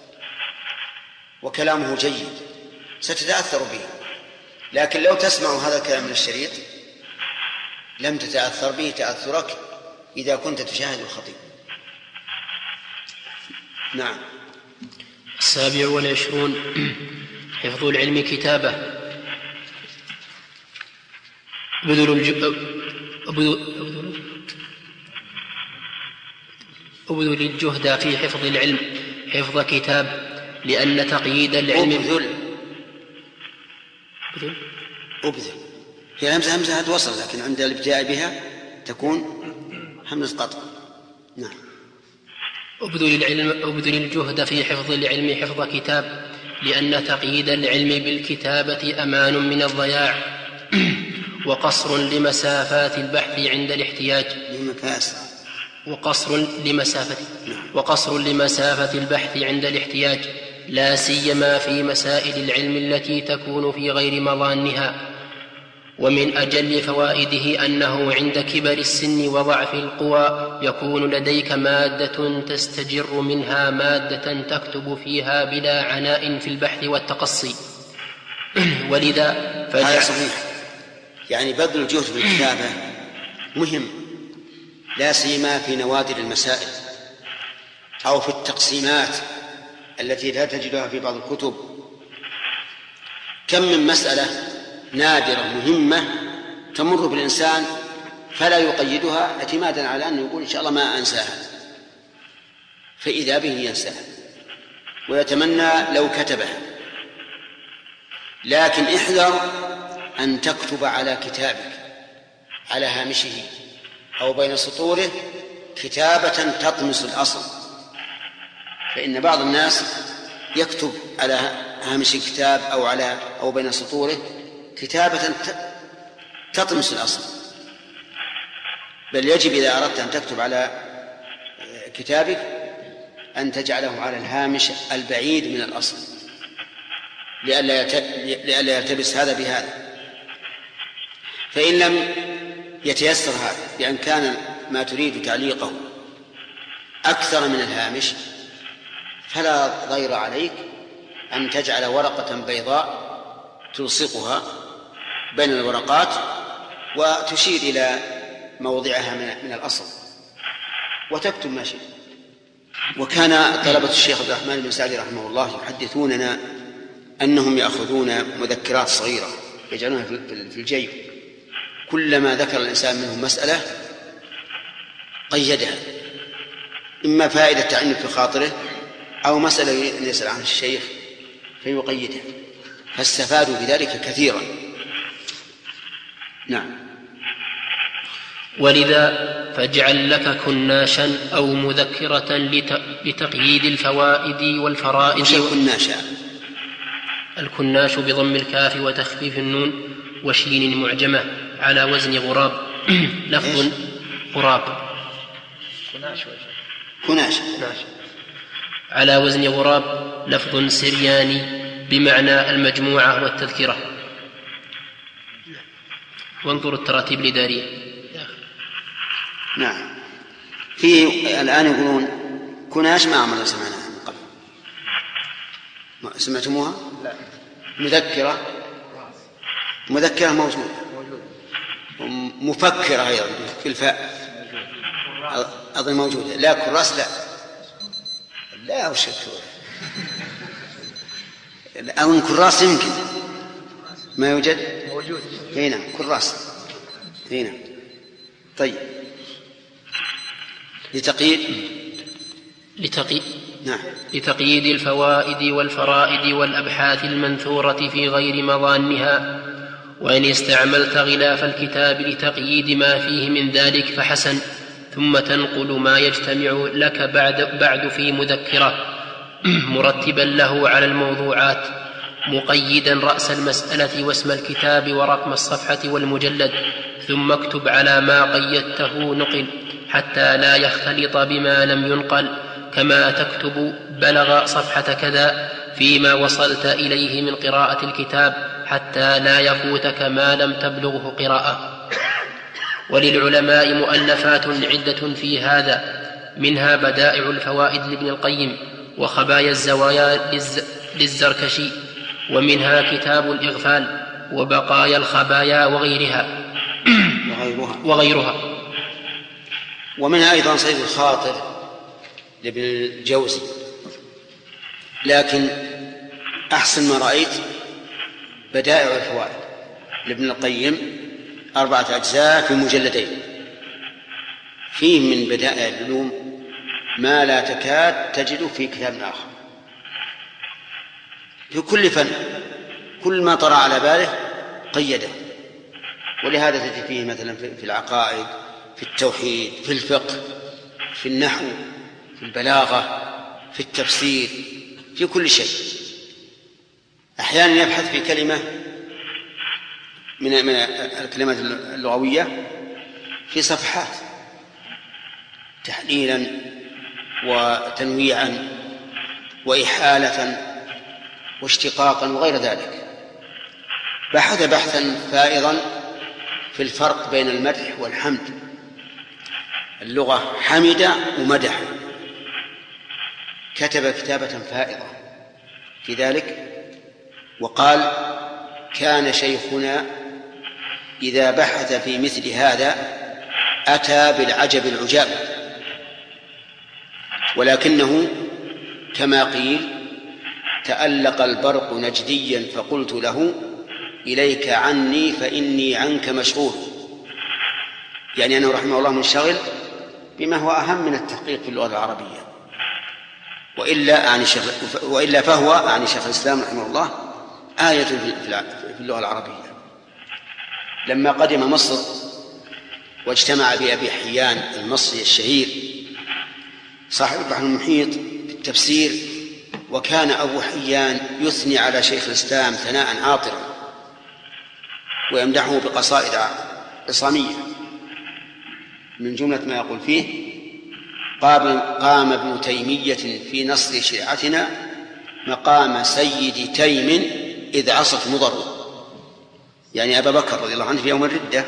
وكلامه جيد ستتأثر به، لكن لو تسمع هذا الكلام من الشريط لم تتأثر به تأثرك إذا كنت تشاهد الخطيب. نعم. 27 حفظ العلم كتابة. أبذل الجهد في حفظ العلم حفظ كتاب، لأن تقييد العلم أبذل هي همزة هتوصل، لكن عند الابتداء بها تكون همزة قطع. نعم. أبذل الجهد في حفظ العلم حفظ كتاب، لأن تقييد العلم بالكتابة أمان من الضياع، وقصر لمسافات البحث عند الاحتياج، وقصر لمسافة البحث عند الاحتياج، لا سيما في مسائل العلم التي تكون في غير مظانها. ومن أجل فوائده أنه عند كبر السن وضعف القوى يكون لديك مادة تستجر منها مادة تكتب فيها بلا عناء في البحث والتقصي. ولذا هذا صحيح، يعني بذل الجهد في الكتابة مهم، لا سيما في نوادر المسائل أو في التقسيمات التي لا تجدها في بعض الكتب. كم من مسألة نادرة مهمة تمر بالإنسان فلا يقيدها اعتمادا على أنه يقول إن شاء الله ما أنساها، فإذا به ينساها ويتمنى لو كتبها. لكن احذر أن تكتب على كتابك على هامشه أو بين سطوره كتابة تطمس الأصل، فإن بعض الناس يكتب على هامش الكتاب أو بين سطوره كتابة تطمس الأصل، بل يجب إذا أردت أن تكتب على كتابك أن تجعله على الهامش البعيد من الأصل لئلا يلتبس هذا بهذا. فإن لم يتيسر هذا بأن كان ما تريد تعليقه أكثر من الهامش فلا ضير عليك أن تجعل ورقة بيضاء تلصقها بين الورقات وتشير إلى موضعها من الأصل وتكتب ما شئت. وكان طلبة الشيخ عبد الرحمن بن سعدي رحمه الله يحدثوننا أنهم يأخذون مذكرات صغيرة يجعلونها في الجيب، كلما ذكر الإنسان منهم مسألة قيدها، إما فائدة تعني في خاطره أو مسألة يريد أن يسأل عن الشيخ فيقيدها، فاستفادوا بذلك كثيرا. نعم. ولذا فاجعل لك كناشا أو مذكرة لتقييد الفوائد والفرائض. وش الكناشا؟ الكناش بضم الكاف وتخفيف النون وشين معجمة على وزن غراب. لفظ غراب كناش على وزن غراب، لفظ سرياني بمعنى المجموعة والتذكرة. وانظر التراتيب الإدارية. نعم. فيه الآن يقولون كناش ما عمرنا سمعناها من قبل، سمعتموها؟ لا. مذكرة موجودة، مفكرة أيضا في الفاء أظن موجودة. لا كراس لا وش أو كراس يمكن ما يوجد موجود هنا كراس هنا. طيب لتقييد الفوائد والفرائد والأبحاث المنثورة في غير مظانها. وإن استعملت غلاف الكتاب لتقييد ما فيه من ذلك فحسن، ثم تنقل ما يجتمع لك بعد في مذكرة مرتبا له على الموضوعات، مقيدا رأس المسألة واسم الكتاب ورقم الصفحة والمجلد، ثم اكتب على ما قيدته نقل حتى لا يختلط بما لم ينقل، كما تكتب بلغ صفحة كذا فيما وصلت إليه من قراءة الكتاب حتى لا يفوتك ما لم تبلغه قراءة. وللعلماء مؤلفات عدة في هذا، منها بدائع الفوائد لابن القيم، وخبايا الزوايا للزركشي، ومنها كتاب الإغفال، وبقايا الخبايا وغيرها. ومنها أيضا صيد الخاطر لابن الجوزي، لكن أحسن ما رأيت بدائع الفوائد لابن القيم 4 أجزاء في مجلدين، فيه من بدائع العلوم ما لا تكاد تجد في كتاب آخر، في كل فن كل ما طرأ على باله قيده. ولهذا تجد فيه مثلا في العقائد، في التوحيد، في الفقه، في النحو، في البلاغة، في التفسير، في كل شيء. أحيانا يبحث في كلمة من الكلمات اللغوية في صفحات تحليلا وتنويعا وإحالة واشتقاقا وغير ذلك. بحث بحثا فائضا في الفرق بين المدح والحمد. اللغة حمد ومدح، كتب كتابة فائضة في ذلك، وقال: كان شيخنا إذا بحث في مثل هذا أتى بالعجب العجاب، ولكنه كما قيل: تألق البرق نجديا فقلت له إليك عني فإني عنك مشغول. يعني أنه رحمه الله منشغل بما هو أهم من التحقيق في اللغة العربية، وإلا فهو عن شيخ الإسلام رحمه الله آية في اللغة العربية. لما قدم مصر واجتمع بأبي حيان المصري الشهير صاحب البحر المحيط في التفسير، وكان أبو حيان يثني على شيخ الإسلام ثناء عاطرا ويمدحه بقصائد عصامية. من جملة ما يقول فيه: قام ابن تيمية في نصر شيعتنا مقام سيد تيم إذ عصت مضر، يعني أبا بكر رضي الله عنه في يوم الردة.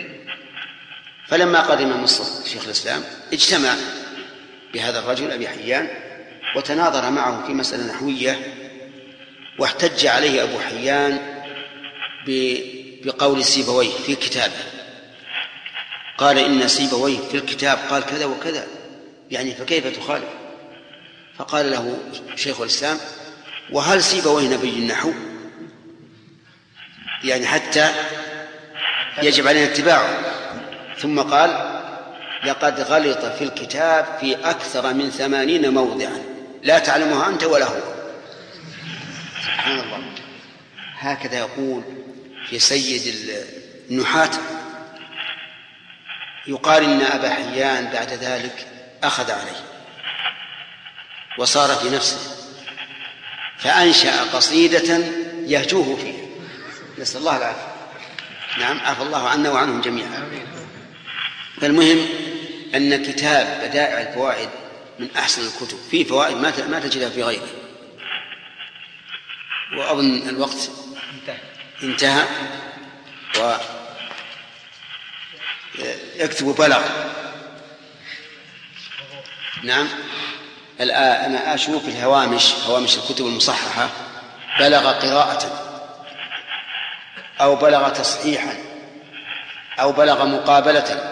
فلما قدم مصر شيخ الإسلام اجتمع بهذا الرجل أبي حيان وتناظر معه في مسألة نحوية، واحتج عليه أبو حيان بقول سيبويه في كتابه. قال: إن سيبويه في الكتاب قال كذا وكذا، يعني فكيف تخالف؟ فقال له شيخ الإسلام: وهل سيبويه نبي النحو؟ يعني حتى يجب علينا اتباعه. ثم قال: لقد غلط في الكتاب في أكثر من 80 موضعا لا تعلمها أنت ولا هو. سبحان الله. هكذا يقول في سيد النحاة. يقال إن أبا حيان بعد ذلك أخذ عليه وصار في نفسه، فأنشأ قصيدة يهجوه فيها، نسأل الله العافية. نعم، عفى الله عنا وعنهم جميعا. فالمهم أن كتاب بدائع الفوائد من أحسن الكتب، فيه فوائد ما تجدها في غيره. وأظن الوقت انتهى. اكتبوا بلغ. نعم، الآن أنا أشوف هوامش الكتب المصححة: بلغ قراءة، أو بلغ تصحيحا، أو بلغ مقابلة.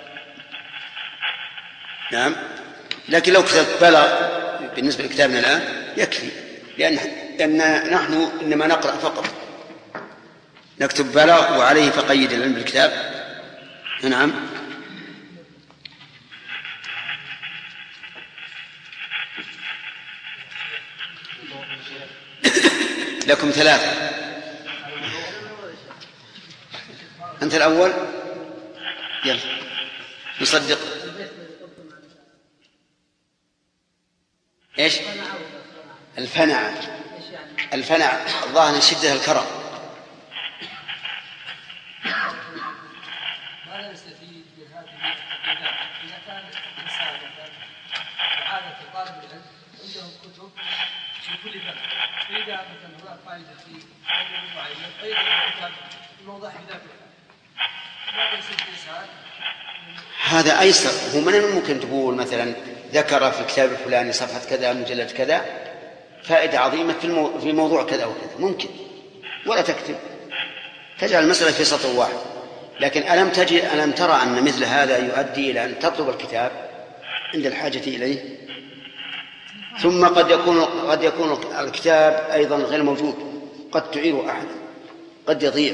نعم، لكن لو كتبت بلغ بالنسبة لكتابنا الآن يكفي، لأن نحن إنما نقرأ فقط. نكتب بلغ وعليه فقيد العلم بالكتاب. نعم. لكم 3. أنت الأول. يلا نصدق. إيش؟ الفنع الظاهر من شدة الكرم. ماذا نستفيد من هذه الكتاب؟ إذا كان الإنسان عادة طالب العلم عندهم كتب في كل فن، جاء مثلا هناك فائدة في موضوع معين غير الكتاب الموضوع في ذاته ماذا يصير الإنسان؟ هذا أيسر. هو من الممكن تقول مثلا ذكر في الكتاب الفلاني صفحة كذا مجلد كذا فائدة عظيمة في موضوع كذا وكذا، ممكن، ولا تكتب، تجعل المسألة في سطر واحد. لكن ألم ترى أن مثل هذا يؤدي إلى أن تطلب الكتاب عند الحاجة إليه؟ ثم قد يكون الكتاب أيضا غير موجود، قد تعير أحد، قد يضيع.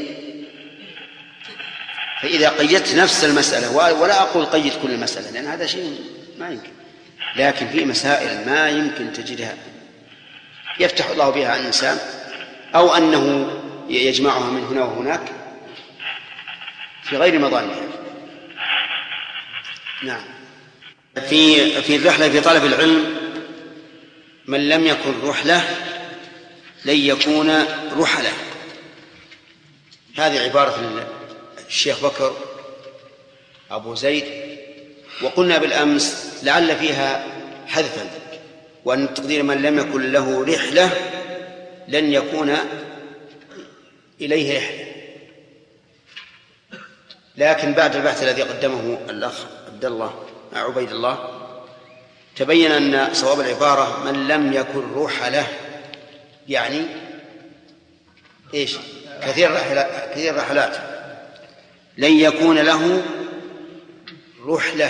فإذا قيدت نفس المسألة، ولا أقول قيد كل المسألة لأن هذا شيء ما يمكن، لكن في مسائل ما يمكن تجدها يفتح الله بها عن الإنسان، أو أنه يجمعها من هنا وهناك في غير مظانها. نعم. في الرحلة في طلب العلم من لم يكن رحلة لن يكون رحلة. هذه عبارة الشيخ بكر أبو زيد، وقلنا بالأمس لعل فيها حذفا، وأن التقدير من لم يكن له رحلة لن يكون إليه رحلة. لكن بعد البحث الذي قدمه الأخ عبيد الله تبين أن صواب العبارة من لم يكن رحلة، يعني إيش؟ كثير رحلات، لن يكون له رحلة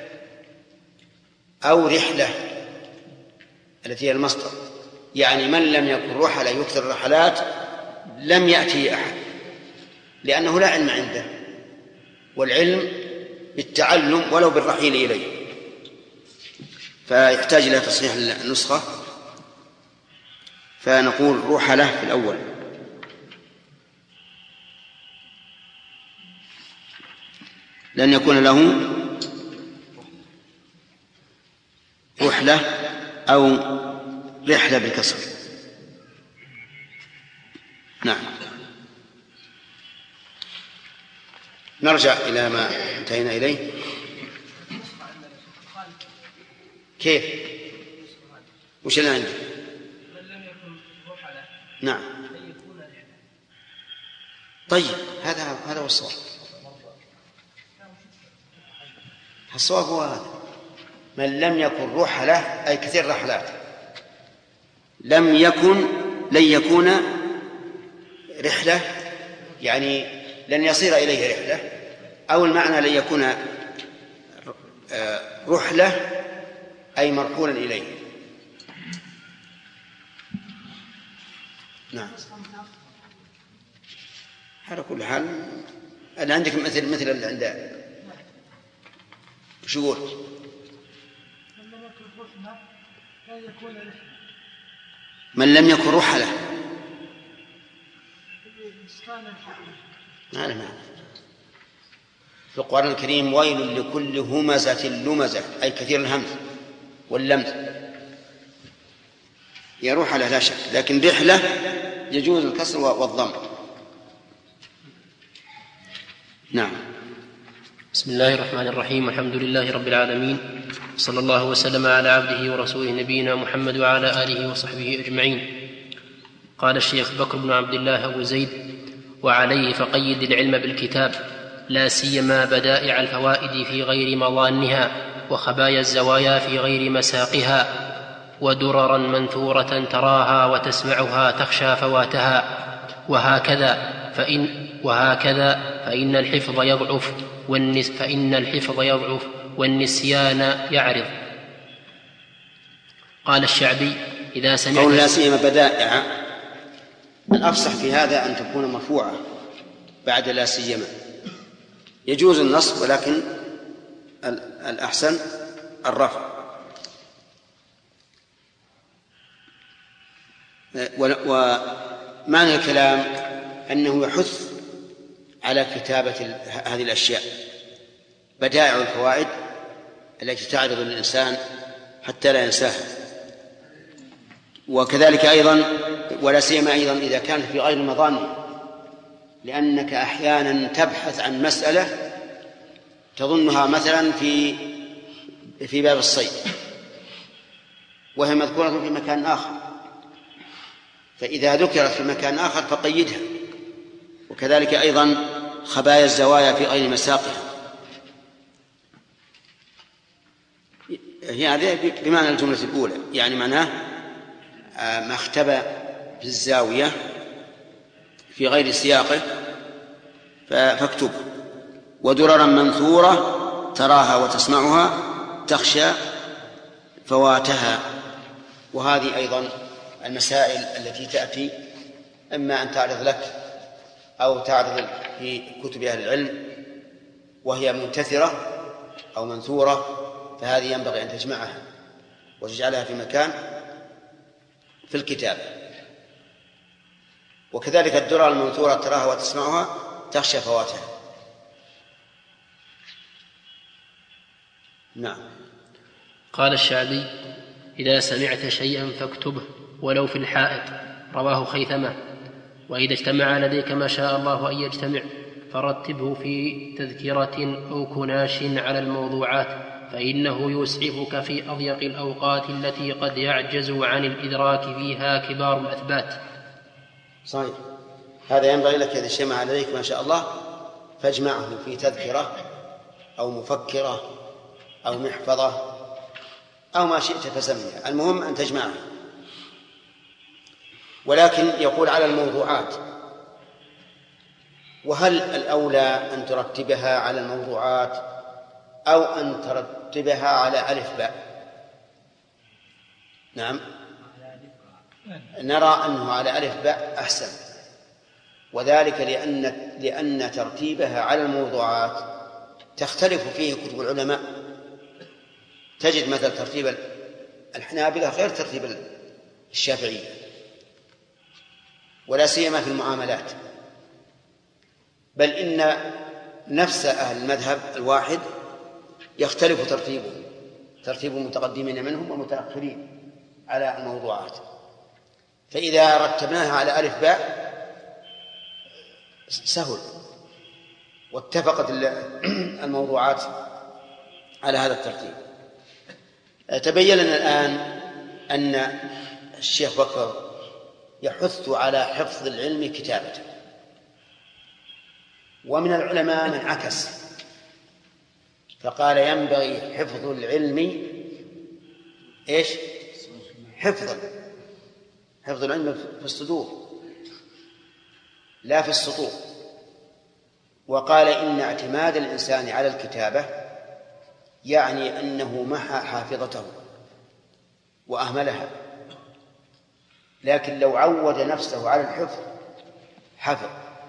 أو رحلة التي هي المصدر، يعني من لم يكن رحلة يكثر الرحلات لم يأتي أحد، لأنه لا علم عنده، والعلم بالتعلم ولو بالرحيل إليه، فيحتاج إلى تصحيح النسخة. فنقول رحلة في الأول. لن يكون له رحلة أو رحلة بالكسر. نعم. نرجع إلى ما انتهينا إليه. كيف؟ وش اللي عندك؟ من لم يكن رحلة. نعم. طيب هذا هو الصواب. الصواب هو هذا، من لم يكن رحلة أي كثير رحلات، لن يكون رحلة، يعني لن يصير إليه رحلة، أو المعنى لن يكون رحلة أي مرحولا إليه. نعم. على كل حال أنا عندك مثل اللي عند شو يقول؟ من لم يكن رحلة ما في القرآن الكريم ويل لكل همزة لمزة أي كثير الهمز واللمز، يا رحلة لا شك، لكن رحلة يجوز الكسر والضم. نعم. بسم الله الرحمن الرحيم، الحمد لله رب العالمين، صلى الله وسلم على عبده ورسوله نبينا محمد وعلى آله وصحبه أجمعين. قال الشيخ بكر بن عبد الله أبو زيد: وعليه فقيد العلم بالكتاب، لا سيما بدائع الفوائد في غير مظانها، وخبايا الزوايا في غير مساقها، ودررا منثورة تراها وتسمعها تخشى فواتها، وهكذا فإن الحفظ يضعف والنسيان يعرض. قال الشعبي: إذا سمعت قول لا سيما بدائع، الأفصح في هذا أن تكون مرفوعة بعد لا سيما، يجوز النصب ولكن الأحسن الرفع. ومعنى الكلام أنه يحث على كتابة هذه الأشياء، بدائع الفوائد التي تعرض للإنسان حتى لا ينساها. وكذلك أيضا ولا سيما أيضا إذا كانت في غير مظانه، لأنك أحيانا تبحث عن مسألة تظنها مثلا في باب الصيد وهي مذكورة في مكان آخر، فإذا ذكرت في مكان آخر فقيدها. وكذلك أيضا خبايا الزوايا في غير مساقها، هي هذه بمعنى الجملة الأولى، يعني معناه ما اختبى في الزاوية في غير سياقه فاكتبه. ودررا منثورة تراها وتسمعها تخشى فواتها. وهذه أيضا المسائل التي تأتي إما أن تعرض لك أو تعرض في كتب أهل العلم وهي منتثرة أو منثورة، فهذه ينبغي أن تجمعها وتجعلها في مكان في الكتاب. وكذلك الدرر المنثورة تراها وتسمعها تخشى فواتها. نعم. قال الشعبي: إذا سمعت شيئا فاكتبه ولو في الحائط. رواه خيثمة. وإذا اجتمع لديك ما شاء الله أن يجتمع فرتبه في تذكرة أو كناش على الموضوعات، فإنه يسعفك في أضيق الأوقات التي قد يعجز عن الإدراك فيها كبار الأثبات. صحيح. هذا ينبغي لك إذا اجتمع لديك ما شاء الله فاجمعه في تذكرة أو مفكرة أو محفظة أو ما شئت فسميها، المهم أن تجمعه. ولكن يقول على الموضوعات، وهل الأولى أن ترتبها على الموضوعات أو أن ترتبها على ألف باء؟ نعم، نرى أنه على ألف باء أحسن، وذلك لأن ترتيبها على الموضوعات تختلف فيه كتب العلماء. تجد مثل ترتيب الحنابلة غير ترتيب الشافعية، ولا سيما في المعاملات، بل إن نفس أهل المذهب الواحد يختلف ترتيب المتقدمين منهم والمتأخرين على الموضوعات. فإذا رتبناها على ألف باء سهل، واتفقت الموضوعات على هذا الترتيب. تبين لنا الآن أن الشيخ بكر يحث على حفظ العلم كتابته، ومن العلماء من عكس فقال ينبغي حفظ العلم إيش؟ حفظ العلم في الصدور لا في السطور. وقال إن اعتماد الإنسان على الكتابة يعني أنه محى حافظته وأهملها، لكن لو عود نفسه على الحفظ حفظ.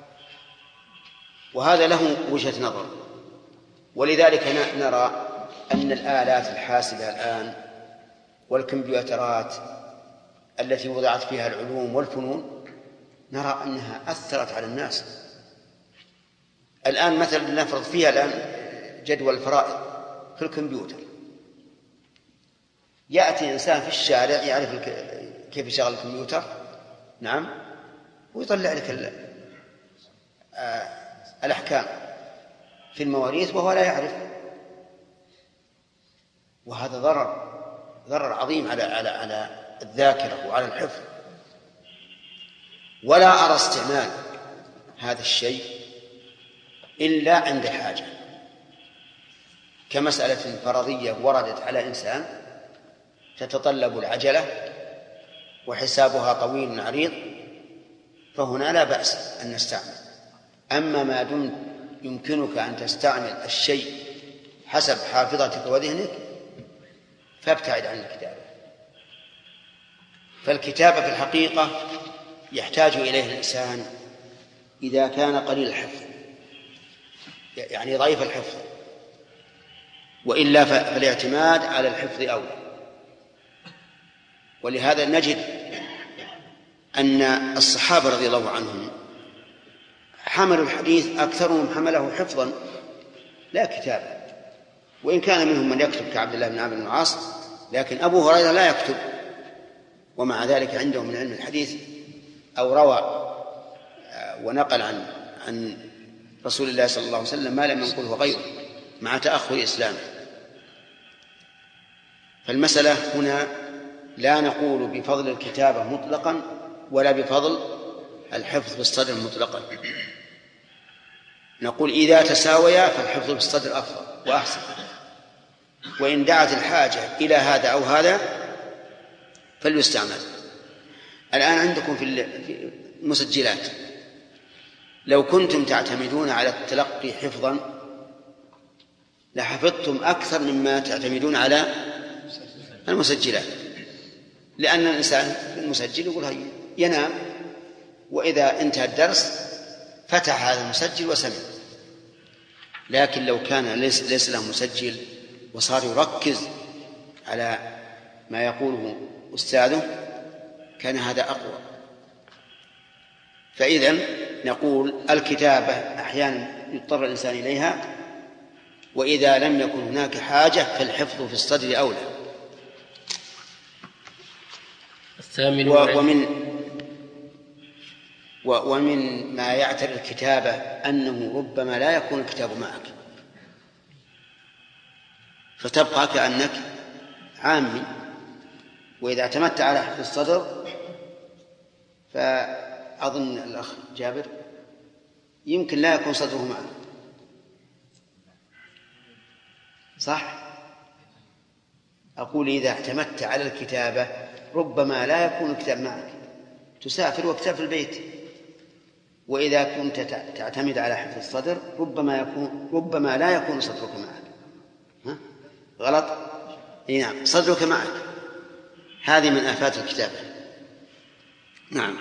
وهذا له وجهة نظر. ولذلك نرى أن الآلات الحاسبة الآن والكمبيوترات التي وضعت فيها العلوم والفنون نرى أنها أثرت على الناس. الآن مثلا نفرض فيها الآن جدول الفرائض في الكمبيوتر، يأتي إنسان في الشارع يعرف كيف يشغل الكمبيوتر، نعم، ويطلع لك الأحكام في المواريث وهو لا يعرف. وهذا ضرر عظيم على الذاكرة وعلى الحفظ. ولا أرى استعمال هذا الشيء إلا عند الحاجة، كمسألة فرضية وردت على إنسان تتطلب العجلة وحسابها طويل عريض، فهنا لا بأس أن نستعمل. أما ما دمت يمكنك أن تستعمل الشيء حسب حافظتك وذهنك فابتعد عن الكتابة. فالكتابة في الحقيقة يحتاج إليه الإنسان إذا كان قليل الحفظ، يعني ضعيف الحفظ، وإلا فالاعتماد على الحفظ أولى. ولهذا نجد أن الصحابة رضي الله عنهم حملوا الحديث أكثرهم حمله حفظا لا كتابا، وإن كان منهم من يكتب كعبد الله بن عمرو بن العاص، لكن أبو هريرة لا يكتب، ومع ذلك عنده من علم الحديث أو روى ونقل عن رسول الله صلى الله عليه وسلم ما لم ينقله غيره مع تأخر إسلامه. فالمسألة هنا لا نقول بفضل الكتابة مطلقا ولا بفضل الحفظ في الصدر مطلقا. نقول إذا تساويا فالحفظ في الصدر أفضل وأحسن، وإن دعت الحاجة إلى هذا أو هذا فليستعمل. الآن عندكم في المسجلات لو كنتم تعتمدون على التلقي حفظا لحفظتم أكثر مما تعتمدون على المسجلات، لأن الإنسان المسجل يقول ينام، وإذا انتهى الدرس فتح هذا المسجل وسمع. لكن لو كان ليس له مسجل وصار يركز على ما يقوله أستاذه كان هذا أقوى. فإذن نقول الكتابة أحيانا يضطر الإنسان إليها، وإذا لم يكن هناك حاجة فالحفظ في الصدر أولى. ومن ما يعتري الكتابة أنه ربما لا يكون الكتاب معك فتبقى كأنك عامي، وإذا اعتمدت على حفظ الصدر فأظن الأخ جابر يمكن لا يكون صدره معك، صح؟ أقول إذا اعتمدت على الكتابة ربما لا يكون الكتاب معك، تسافر وكتاب في البيت. وإذا كنت تعتمد على حفظ الصدر ربما لا يكون صدرك معك. ها؟ غلط؟ نعم، صدرك معك. هذه من آفات الكتابة. نعم.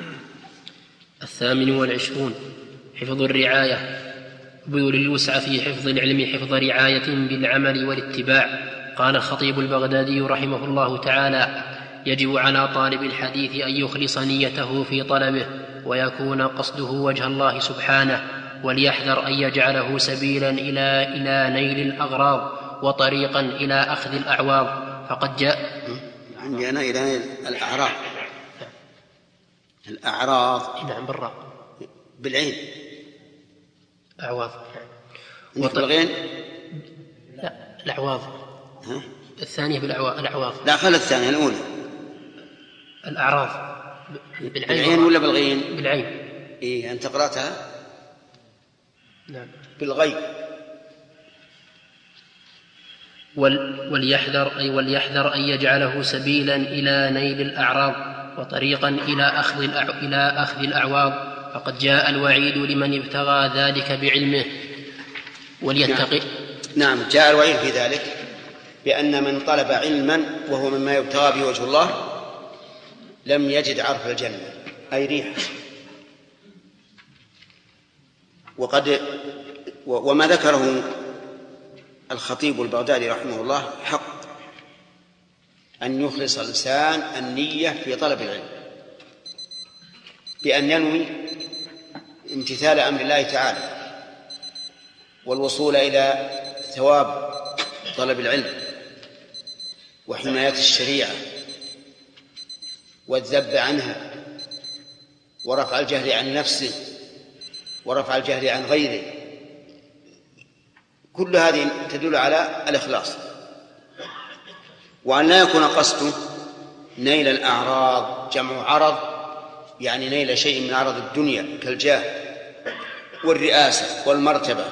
28 حفظ الرعاية. بذل الوسع في حفظ العلم حفظ رعاية بالعمل والاتباع. قال الخطيب البغدادي رحمه الله تعالى: يجب على طالب الحديث أن يخلص نيته في طلبه ويكون قصده وجه الله سبحانه، وليحذر أن يجعله سبيلا إلى نيل الأغراض وطريقا إلى أخذ الأعواض. فقد جاء عندي أنا إلى نيل الأعراض. نعم، بالراء بالعين أعواض. بالغين لا، الأعواض. الثانية بالأعواض. لا، خلت الثانية الأولى. الأعراض بالعين ولا بالغين؟ بالعين. إيه، أنت قرأتها؟ نعم. بالغين. وليحذر أن يجعله سبيلا إلى نيل الأعراض وطريقا إلى أخذ الأعواض. فقد جاء الوعيد لمن ابتغى ذلك بعلمه وليتقي. نعم، جاء الوعيد في ذلك بأن من طلب علما وهو مما يبتغى به وجه الله لم يجد عرف الجنة أي ريح. وما ذكره الخطيب البغدادي رحمه الله حق، أن يخلص الإنسان النية في طلب العلم بأن ينوي امتثال أمر الله تعالى والوصول إلى ثواب طلب العلم وحماية الشريعة والذب عنها ورفع الجهل عن نفسه ورفع الجهل عن غيره. كل هذه تدل على الإخلاص، وأن لا يكون قصده نيل الأعراض. جمع عرض يعني نيل شيء من عرض الدنيا كالجاه والرئاسة والمرتبة،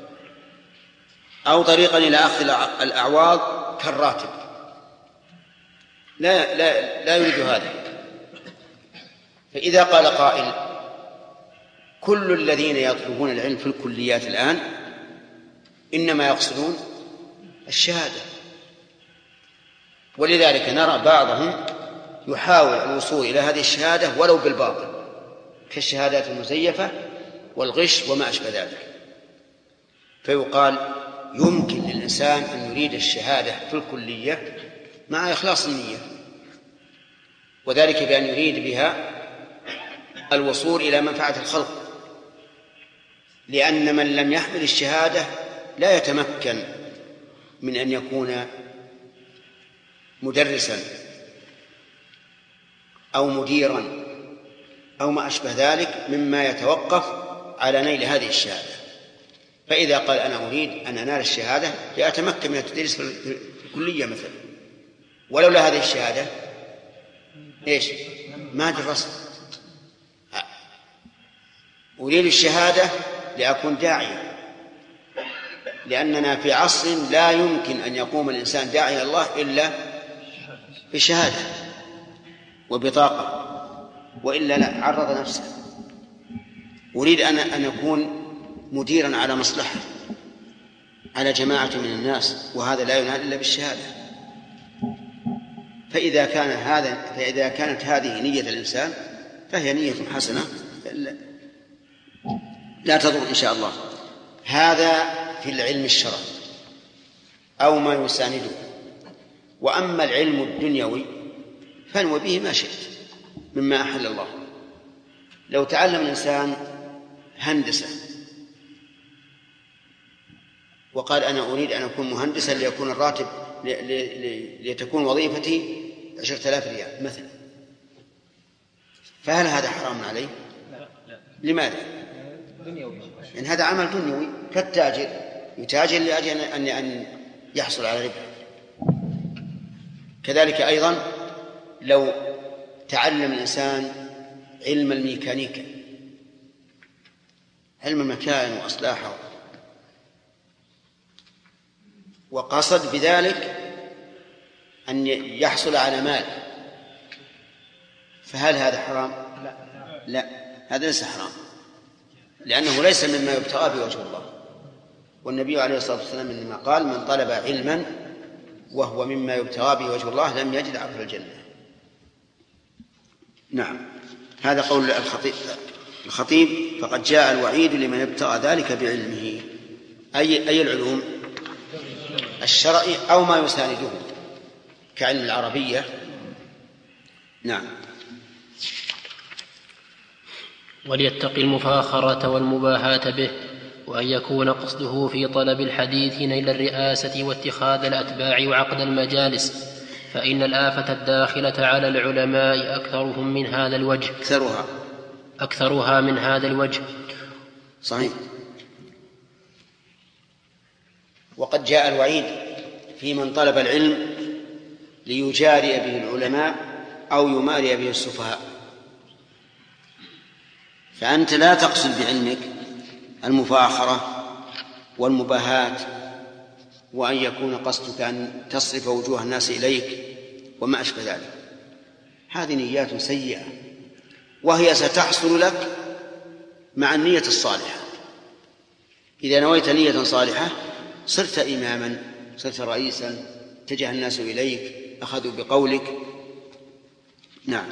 أو طريقا إلى أخذ الأعواض كالراتب. لا يريد هذا. فإذا قال قائل: كل الذين يطلبون العلم في الكليات الآن إنما يقصدون الشهادة، ولذلك نرى بعضهم يحاول الوصول إلى هذه الشهادة ولو بالباطل كالشهادات المزيفة والغش وما أشبه ذلك. فيقال: يمكن للإنسان أن يريد الشهادة في الكلية مع إخلاص النية، وذلك بأن يريد بها الوصول إلى منفعة الخلق، لأن من لم يحمل الشهادة لا يتمكن من أن يكون مدرسا أو مديرا أو ما أشبه ذلك مما يتوقف على نيل هذه الشهادة. فإذا قال: أنا أريد أن أنال الشهادة لأتمكن من التدريس في الكلية مثلا، ولولا هذه الشهادة إيش؟ ما درست. أريد الشهادة لأكون داعيا، لأننا في عصر لا يمكن أن يقوم الإنسان داعي الله إلا بشهادة وبطاقة، وإلا لا عرض نفسه. أريد أن أكون مديرا على مصلحة على جماعة من الناس، وهذا لا ينال إلا بالشهادة. فإذا كانت هذه نية الإنسان فهي نية حسنة لا تضر إن شاء الله. هذا في العلم الشرعي أو ما يسانده. وأما العلم الدنيوي فانو به ما شئت مما أحل الله. لو تعلم الإنسان هندسة وقال أنا أريد أن أكون مهندسا ليكون الراتب لتكون وظيفتي 10,000 ريال مثلا، فهل هذا حرام عليه؟ لماذا؟ لأن هذا عمل دنيوي كالتاجر يتاجر لأجل أن يحصل على ربح. كذلك أيضا لو تعلم الإنسان علم الميكانيكا، علم المكائن وأصلاحه، وقصد بذلك أن يحصل على مال، فهل هذا حرام؟ لا، هذا ليس حرام، لأنه ليس مما يبتغى بوجه الله. والنبي عليه الصلاة والسلام إنما قال من طلب علما وهو مما يبتغى بوجه الله لم يجد عرف الجنة. نعم، هذا قول الخطيب. فقد جاء الوعيد لمن ابتغى ذلك بعلمه، أي العلوم الشرعي أو ما يسانده كعلم العربية. نعم. وليتقي المفاخرة والمباهاة به، وأن يكون قصده في طلب الحديث نيل الرئاسة واتخاذ الأتباع وعقد المجالس، فإن الآفة الداخلة على العلماء أكثرها من هذا الوجه. صحيح. وقد جاء الوعيد في من طلب العلم ليجاري به العلماء أو يماري به السفهاء. فأنت لا تقصد بعلمك المفاخرة والمباهاة، وأن يكون قصدك أن تصرف وجوه الناس إليك وما أشبه ذلك. هذه نيات سيئة، وهي ستحصل لك مع النية الصالحة. إذا نويت نية صالحة صرت إماما، صرت رئيسا، اتجه الناس إليك، أخذوا بقولك. نعم.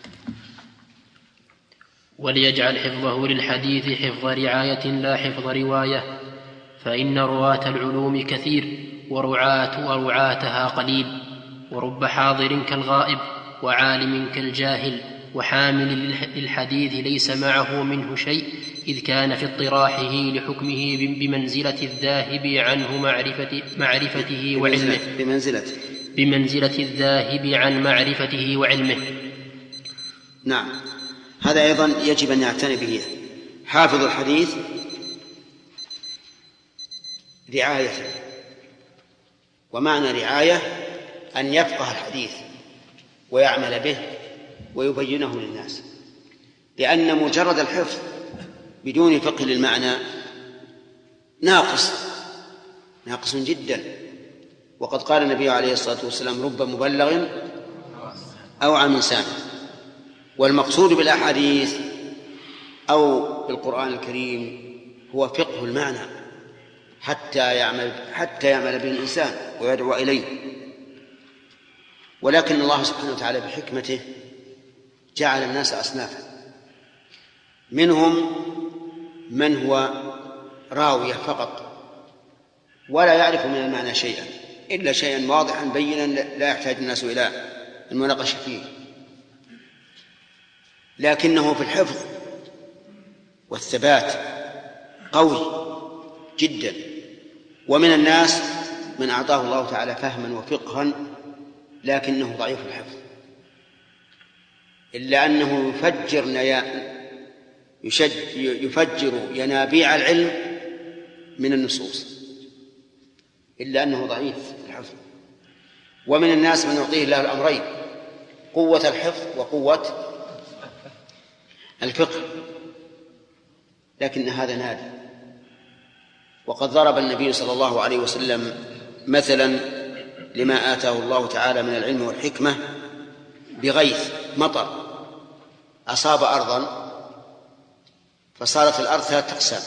وليجعل حفظه للحديث حفظ رعاية لا حفظ رواية، فإن رواة العلوم كثير ورعاتها قليل، ورب حاضر كالغائب وعالم كالجاهل، وحامل للحديث ليس معه منه شيء، إذ كان في اطراحه لحكمه بمنزلة الذاهب عنه معرفته وعلمه، بمنزلة الذاهب عن معرفته وعلمه. نعم، هذا أيضا يجب أن يعتني به حافظ الحديث رعاية. ومعنى رعاية أن يفقه الحديث ويعمل به ويبينه للناس، لأن مجرد الحفظ بدون فقه للمعنى ناقص جدا. وقد قال النبي عليه الصلاة والسلام رب مبلغ أوعى من سامع. والمقصود بالأحاديث أو بالقرآن الكريم هو فقه المعنى حتى يعمل به الإنسان ويدعو إليه. ولكن الله سبحانه وتعالى بحكمته جعل الناس أصنافا، منهم من هو راوية فقط ولا يعرف من المعنى شيئا إلا شيئا واضحا بينا لا يحتاج الناس إلى المناقشة فيه، لكنه في الحفظ والثبات قوي جدا. ومن الناس من أعطاه الله تعالى فهما وفقها لكنه ضعيف الحفظ، إلا أنه يفجر ينابيع العلم من النصوص، إلا أنه ضعيف الحفظ. ومن الناس من يعطيه الله الأمرين، قوة الحفظ وقوة الفقه. لكن هذا نادر. وقد ضرب النبي صلى الله عليه وسلم مثلا لما آتاه الله تعالى من العلم والحكمة بغيث مطر أصاب أرضا فصارت الأرض 3 أقسام: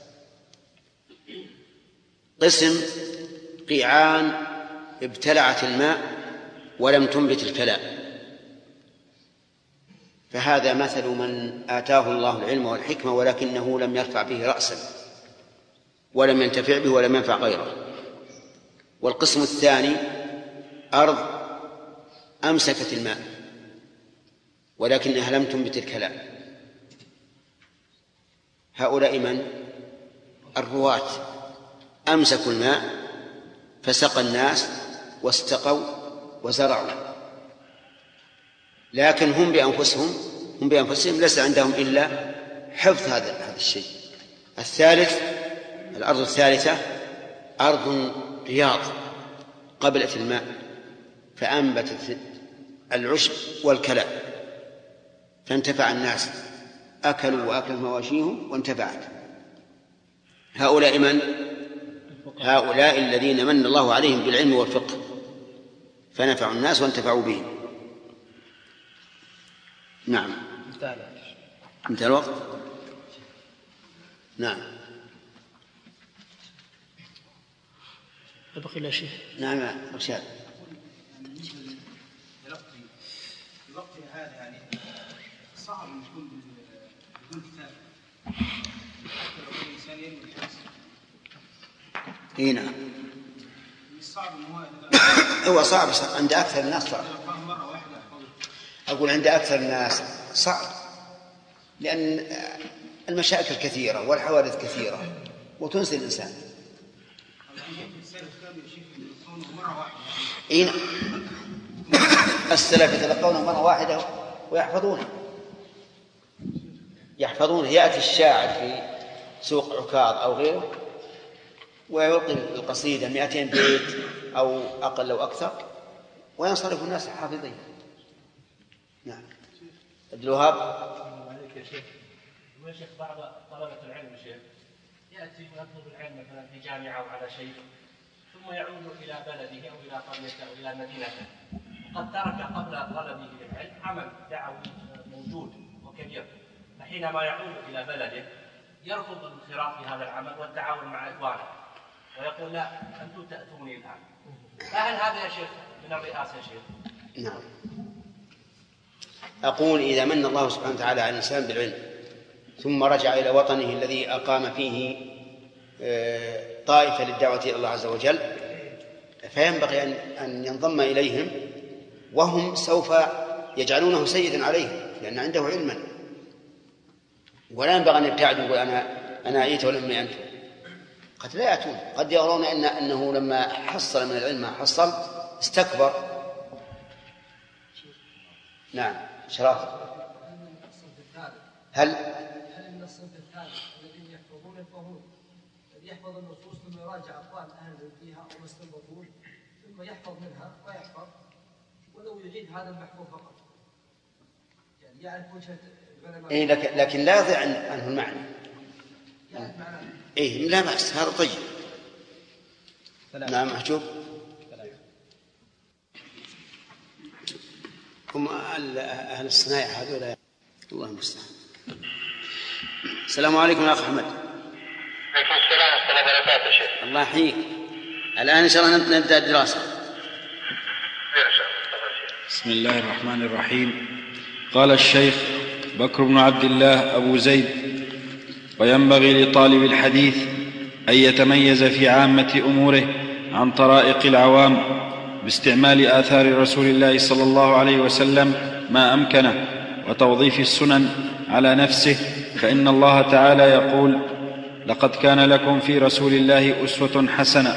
قسم قيعان ابتلعت الماء ولم تنبت الكلاء، فهذا مثل من آتاه الله العلم والحكمة ولكنه لم يرفع به رأسا ولم ينتفع به ولم ينفع غيره. والقسم الثاني أرض أمسكت الماء ولكنها لم تنبت الكلاء. هؤلاء من؟ الرواة، أمسكوا الماء فسقى الناس واستقوا وزرعوا، لكن هم بأنفسهم ليس عندهم إلا حفظ هذا الشيء. الثالث، الأرض الثالثة أرض رياض قبلت الماء فأنبتت العشب والكلاء فانتفع الناس، أكلوا وأكلت مواشيهم وانتفعت. هؤلاء من؟ هؤلاء الذين من الله عليهم بالعلم والفقه فنفعوا الناس وانتفعوا بهم. نعم. انتهى الوقت. نعم. بقي لا شيء. نعم رشاد. الوقت هذا يعني صعب ان يكون بدون كتاب حتى لو كان الانسان ينوي الحبس. اي نعم. صعب انه هو صعب عند اكثر الناس صعب. مره واحده اقول عند اكثر الناس صعب لان المشاكل كثيره والحوادث كثيره وتنسي الانسان. اي نعم. السلف يتلقونه مرة واحدة ويحفظونه. يأتي الشاعر في سوق عكاظ أو غيره ويلقي القصيدة 200 بيت أو أقل أو أكثر وينصرف الناس حافظين. نعم. عبد الوهاب. عليك يا شيخ. بعض طلبة العلم شيخ يأتي ويطلب العلم مثلا في جامعة أو على شيء ثم يعود إلى بلده أو إلى قريته أو إلى مدينته، قد ترك قبل طلبه للعلم عمل دعوي موجود وكبير، فحينما يعود إلى بلده يرفض الانخراط في هذا العمل والتعاون مع إخوانه ويقول لا أنتم تأتوني الآن. فهل هذا يا شيخ من الرئاسة يا شيخ؟ نعم. أقول إذا من الله سبحانه وتعالى على الإنسان بالعلم ثم رجع إلى وطنه الذي أقام فيه طائفة للدعوة إلى الله عز وجل فينبغي أن ينضم إليهم وهم سوف يجعلونه سيدا عليهم لأن عنده علما، ولا ينبغي أن يبتعدوا ويقول أنا أيت ولم أنتم. قد لا يأتون، قد يرون أنه لما حصل من العلم ما حصل استكبر. نعم. شرف. هل من الصنف الثالث الذين يحفظون الفهوم يحفظ النصوص ثم يراجع أقوال أهل فيها أو استنبطون ثم يحفظ منها ويحفظ ولو يعيد هذا المحفوظ فقط يعني يعرف وجهة العلماء. إيه لكن لا يضيع عنه المعنى. يعني معناه إيه لا بأس، هذا طيب. نعم محجوب. هم أهل الصنايع هذول الله المستعان. السلام عليكم يا أخ أحمد. عليكم السلام ورحمة الله وبركاته شيخ. الله يحييك. الآن إن شاء الله نبدأ الدراسة. بسم الله الرحمن الرحيم. قال الشيخ بكر بن عبد الله أبو زيد: وينبغي لطالب الحديث أن يتميز في عامة أموره عن طرائق العوام باستعمال آثار رسول الله صلى الله عليه وسلم ما أمكنه وتوظيف السنن على نفسه، فإن الله تعالى يقول: لقد كان لكم في رسول الله أسوة حسنة.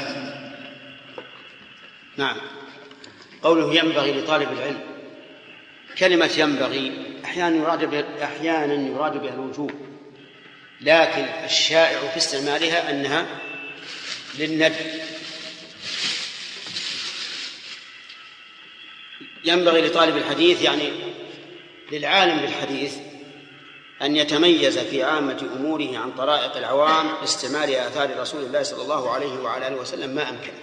نعم. قوله ينبغي لطالب العلم، كلمة ينبغي أحيانا يراد بها الوجوب، لكن الشائع في استعمالها أنها للندب. ينبغي لطالب الحديث يعني للعالم بالحديث أن يتميز في عامة أموره عن طرائق العوام باستعمال آثار رسول الله صلى الله عليه وعلى آله وسلم ما أمكن.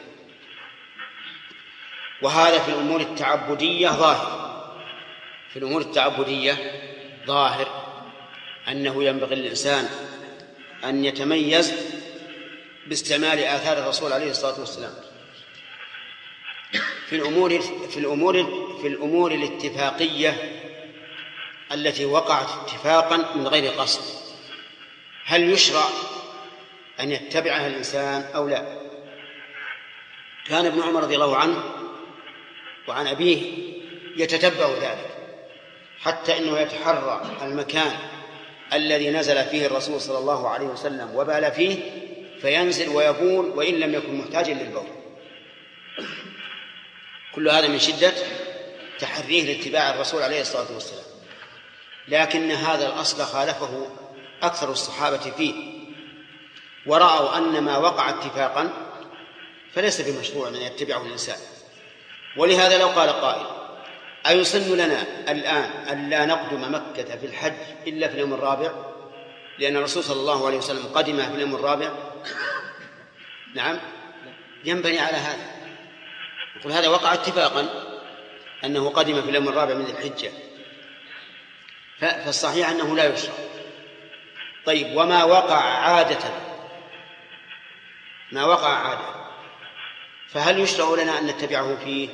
وهذا في الأمور التعبدية ظاهر، في الأمور التعبدية ظاهر أنه ينبغي للإنسان أن يتميز باستعمال آثار الرسول عليه الصلاة والسلام. في الأمور الاتفاقية التي وقعت اتفاقا من غير قصد، هل يشرع أن يتبعها الإنسان أو لا؟ كان ابن عمر رضي الله عنه وعن أبيه يتتبع ذلك، حتى إنه يتحرى المكان الذي نزل فيه الرسول صلى الله عليه وسلم وبال فيه فينزل ويبول وإن لم يكن محتاجا للبول. كل هذا من شدة تحريه لاتباع الرسول عليه الصلاة والسلام. لكن هذا الأصل خالفه أكثر الصحابة فيه، ورأوا أن ما وقع اتفاقا فليس بمشروع أن يتبعه الإنسان. ولهذا لو قال قائل أيسن لنا الآن أن لا نقدم مكة في الحج إلا في اليوم الرابع لأن الرسول صلى الله عليه وسلم قدم في اليوم الرابع؟ نعم، ينبني على هذا، يقول هذا وقع اتفاقا أنه قدم في اليوم الرابع من الحجة، فالصحيح أنه لا يشرع. طيب، وما وقع عادة، ما وقع عادة فهل يشرع لنا أن نتبعه فيه؟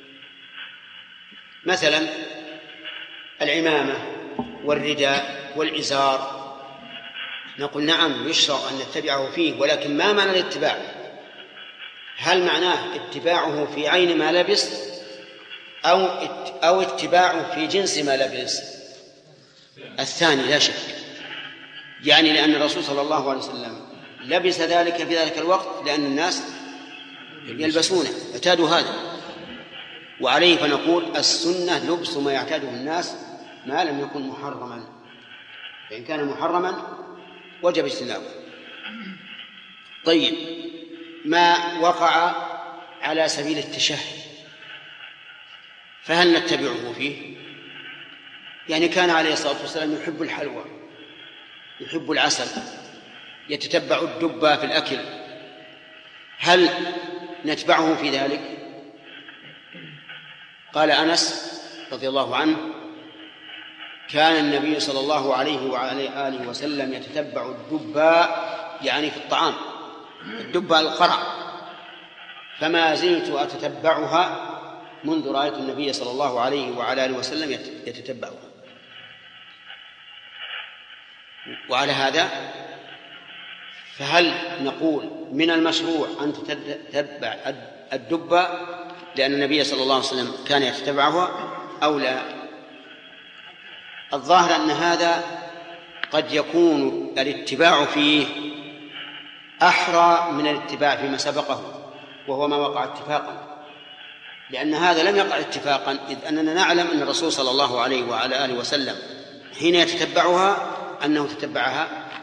مثلا العمامة والرداء والإزار، نقول نعم يشرع أن نتبعه فيه، ولكن ما معنى الاتباع؟ هل معناه اتباعه في عين ما لبس أو اتباعه في جنس ما لبس؟ الثاني لا شك، يعني لأن الرسول صلى الله عليه وسلم لبس ذلك في ذلك الوقت لأن الناس يلبسونه، اعتادوا هذا، وعليه فنقول السنة لبس ما يعتاده الناس ما لم يكن محرما، فإن كان محرما وجب اجتنابه. طيب، ما وقع على سبيل التشهي فهل نتبعه فيه؟ يعني كان عليه الصلاة والسلام يحب الحلوى، يحب العسل، يتتبع الدبة في الأكل، هل نتبعه في ذلك؟ قال أنس رضي الله عنه كان النبي صلى الله عليه وعلى آله وسلم يتتبع الدباء، يعني في الطعام، الدباء القرع، فما زلت أتتبعها منذ رأيت النبي صلى الله عليه وعلى آله وسلم يتتبعها. وعلى هذا فهل نقول من المشروع أن تتبع الدباء لأن النبي صلى الله عليه وسلم كان يتبعها أو لا؟ الظاهر أن هذا قد يكون الاتباع فيه أحرى من الاتباع فيما سبقه وهو ما وقع اتفاقا، لأن هذا لم يقع اتفاقا، إذ أننا نعلم أن الرسول صلى الله عليه وعلى آله وسلم حين يتتبعها أنه تتبعها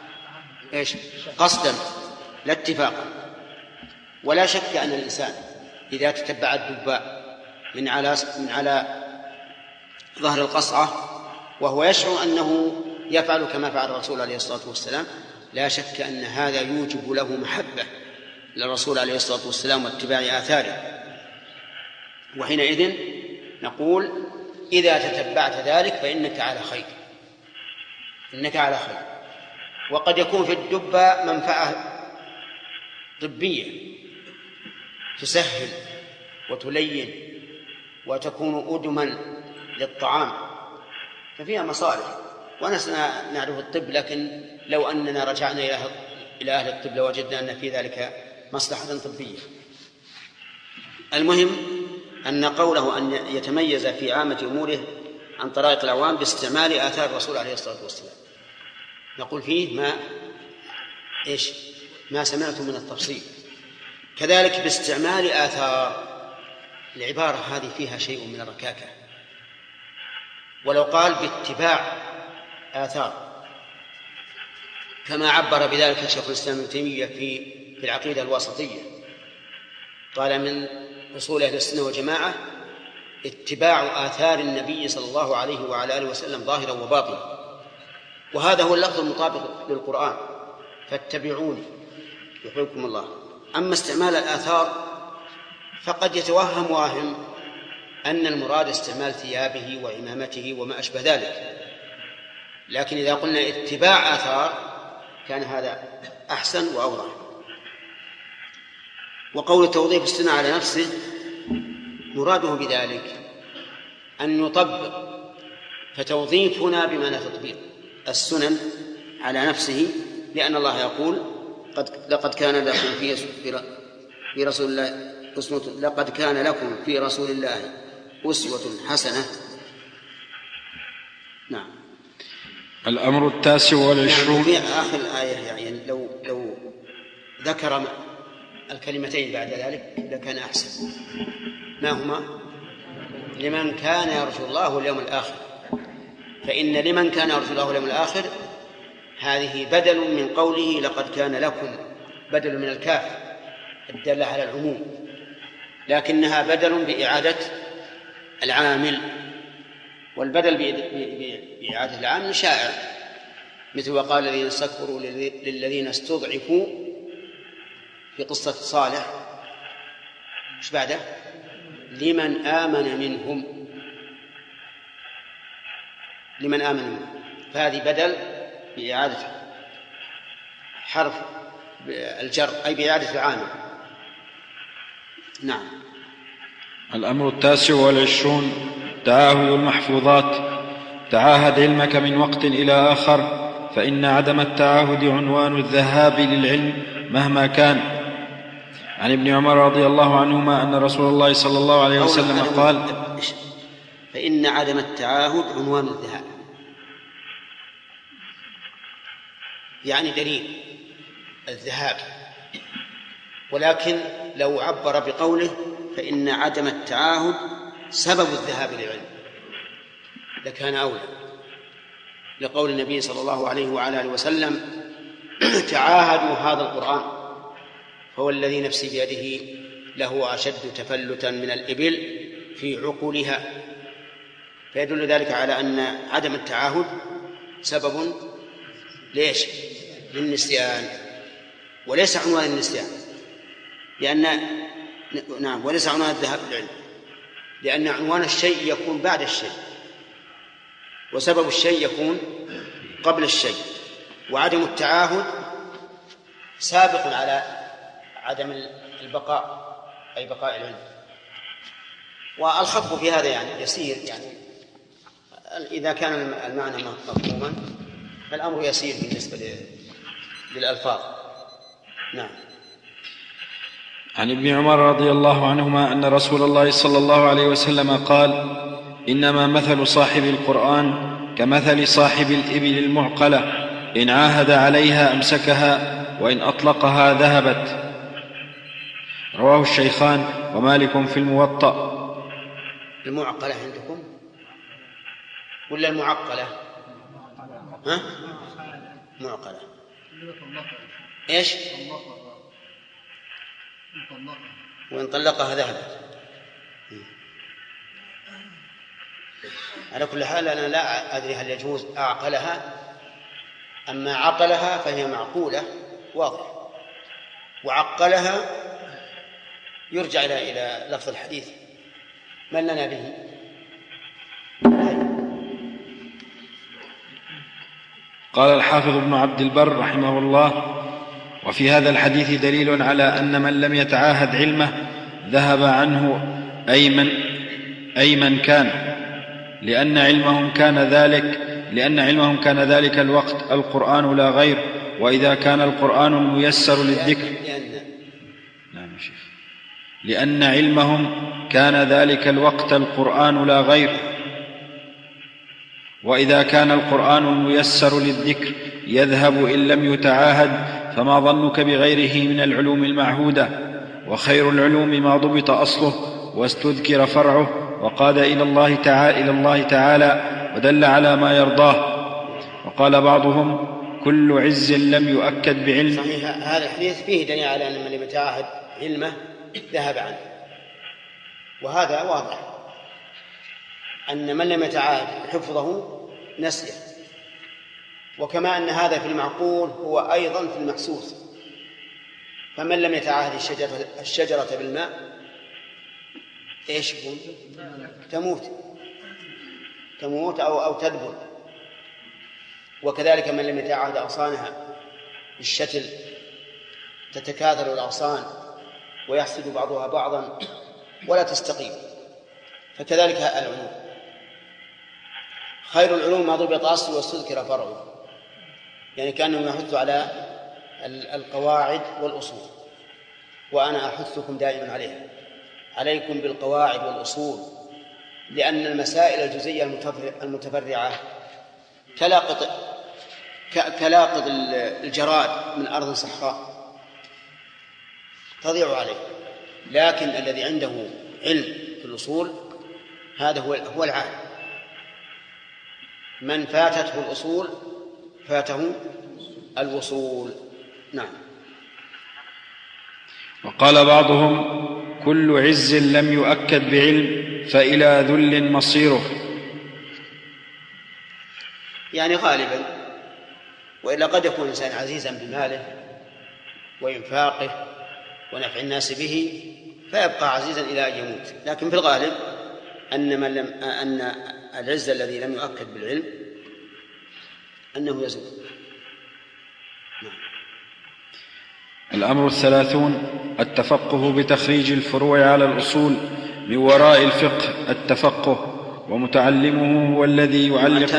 قصدا لا اتفاقا. ولا شك أن الإنسان إذا تتبع الدباء من على ظهر القصعة وهو يشعر أنه يفعل كما فعل الرسول عليه الصلاة والسلام، لا شك أن هذا يوجب له محبة للرسول عليه الصلاة والسلام واتباع آثاره. وحينئذ نقول إذا تتبعت ذلك فإنك على خير، إنك على خير. وقد يكون في الدبة منفعة طبية تسهل وتلين وتكون أدما للطعام، ففيها مصالح. ونحن نعرف الطب، لكن لو أننا رجعنا إلى أهل الطب لوجدنا أن في ذلك مصلحة طبية. المهم أن قوله أن يتميز في عامة أموره عن طرائق العوام باستعمال آثار الرسول عليه الصلاة والسلام، نقول فيه ما سمعت من التفصيل. كذلك باستعمال آثار، العبارة هذه فيها شيء من الركاكة، ولو قال باتباع آثار كما عبر بذلك شيخ الإسلام ابن تيمية في العقيدة الواسطية، قال من أصول أهل السنة والجماعة اتباع آثار النبي صلى الله عليه وعلى آله وسلم ظاهرا وباطنا. وهذا هو اللفظ المطابق للقرآن: فاتبعوني يحببكم الله. أما استعمال الآثار فقد يتوهم واهم أن المراد استعمال ثيابه وعمامته وما أشبه ذلك، لكن إذا قلنا اتباع آثار كان هذا أحسن وأوضح. وقول توظيف السنة على نفسه مراده بذلك أن يطبق، فتوظيفنا بمعنى تطبيق السنن على نفسه، لأن الله يقول: لقد كان لكم في رسول الله لقد كان لكم في رسول الله أسوة حسنة. نعم. الأمر 29. في آخر الآية يعني لو ذكر الكلمتين بعد ذلك لكان أحسن. ما هما؟ لمن كان يرجو الله واليوم الآخر. فإن لمن كان يرجو الله واليوم الآخر هذه بدل من قوله لقد كان لكم، بدل من الكاف الدالة على العموم، لكنها بدل بإعادة العامل، والبدل بإعادة العامل شائع، مثل وقال الذين استكبروا للذين استضعفوا في قصة صالح ايش بعده؟ لمن آمن منهم، لمن آمن منهم. فهذه بدل بإعادة حرف الجر، أي بإعادة العامل. نعم. الأمر 29. تعاهد المحفوظات. تعاهد علمك من وقت إلى آخر، فإن عدم التعاهد عنوان الذهاب للعلم مهما كان. عن ابن عمر رضي الله عنهما أن رسول الله صلى الله عليه وسلم قال: فإن عدم التعاهد عنوان الذهاب، يعني دليل الذهاب. ولكن لو عبر بقوله فإن عدم التعاهد سبب الذهاب للعلم لكان أولى، لقول النبي صلى الله عليه وعلى آله وسلم: تعاهدوا هذا القرآن فهو الذي نفسي بيده له أشد تفلتا من الإبل في عقولها. فيدل ذلك على أن عدم التعاهد سبب ليش؟ للنسيان، وليس عنوان النسيان، وليس عنوان الذهاب للعلم، لأن عنوان الشيء يكون بعد الشيء، وسبب الشيء يكون قبل الشيء، وعدم التعاهد سابق على عدم البقاء، أي بقاء العلم. والخطب في هذا يعني يسير، يعني إذا كان المعنى مفهوما فالأمر يسير بالنسبة للألفاظ. نعم. عن ابن عمر رضي الله عنهما أن رسول الله صلى الله عليه وسلم قال: إنما مثل صاحب القرآن كمثل صاحب الإبل المعقلة، إن عاهد عليها أمسكها وإن أطلقها ذهبت. رواه الشيخان ومالك في الموطأ. المعقلة عندكم ولا المعقلة؟ ها؟ معقلة. إيش؟ وإن طلقها ذهبت. على كل حال أنا لا أدري هل يجوز أعقلها، أما عقلها فهي معقولة واضح، وعقلها يرجع إلى لفظ الحديث من لنا به. قال الحافظ ابن عبد البر رحمه الله: وفي هذا الحديث دليل على أن من لم يتعاهد علمه ذهب عنه أي من كان، لأن علمهم كان ذلك الوقت القرآن لا غير، وإذا كان القرآن الميسر للذكر لأن علمهم كان ذلك الوقت القرآن لا غير، وإذا كان القرآن الميسر للذكر يذهب إن لم يتعاهد، فما ظنك بغيره من العلوم المعهودة؟ وخير العلوم ما ضبط أصله واستذكر فرعه وقاد إلى الله تعالى ودل على ما يرضاه. وقال بعضهم: كل عز لم يؤكد بعلم. صحيح. هذا الحديث فيه دليل على أن من لم يتعاهد علمه ذهب عنه، وهذا واضح أن من لم يتعاهد حفظه نسيه، وكما أن هذا في المعقول هو أيضا في المحسوس. فمن لم يتعاهد الشجرة بالماء إيش يكون؟ تموت أو تدبر. وكذلك من لم يتعاهد أغصانها بالشتل تتكاثر الأغصان ويحسد بعضها بعضا ولا تستقيم. فكذلك العلوم، خير العلوم ما ضبط أصل واستذكر فرعه، يعني كأنه يحث على القواعد والأصول، وأنا أحثكم دائما عليها، عليكم بالقواعد والأصول، لأن المسائل الجزئية المتفرعة كلاقط الجراد من أرض صحراء تضيع عليه. لكن الذي عنده علم في الأصول هذا هو العالم. من فاتته الأصول فاته الوصول. نعم. وقال بعضهم: كل عز لم يؤكد بعلم فإلى ذل مصيره. يعني غالبا، وإلا قد يكون الإنسان عزيزا بماله وإنفاقه ونفع الناس به فيبقى عزيزا إلى أن يموت، لكن في الغالب أن العز الذي لم يؤكد بالعلم أنه يزول. الأمر 30: التفقه بتخريج الفروع على الأصول من وراء الفقه التفقه، ومتعلمه هو الذي يعلق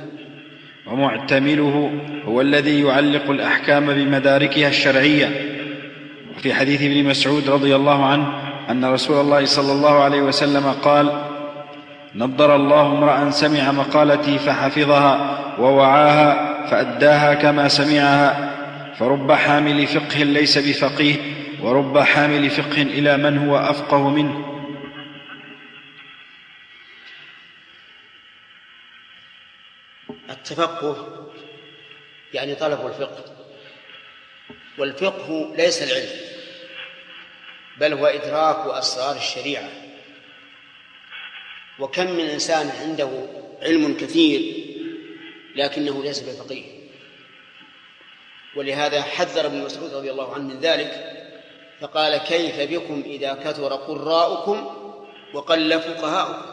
ومعتمله هو الذي يعلق الأحكام بمداركها الشرعية. وفي حديث ابن مسعود رضي الله عنه أن رسول الله صلى الله عليه وسلم قال: نضر الله امرأ سمع مقالتي فحفظها ووعاها فأداها كما سمعها، فرب حامل فقه ليس بفقيه، ورب حامل فقه إلى من هو أفقه منه. التفقه يعني طلب الفقه، والفقه ليس العلم بل هو إدراك أسرار الشريعة. وكم من إنسان عنده علم كثير لكنه ليس بفقيه، ولهذا حذر ابن مسعود رضي الله عنه من ذلك فقال: كيف بكم إذا كثر قراؤكم وقل فقهاؤكم.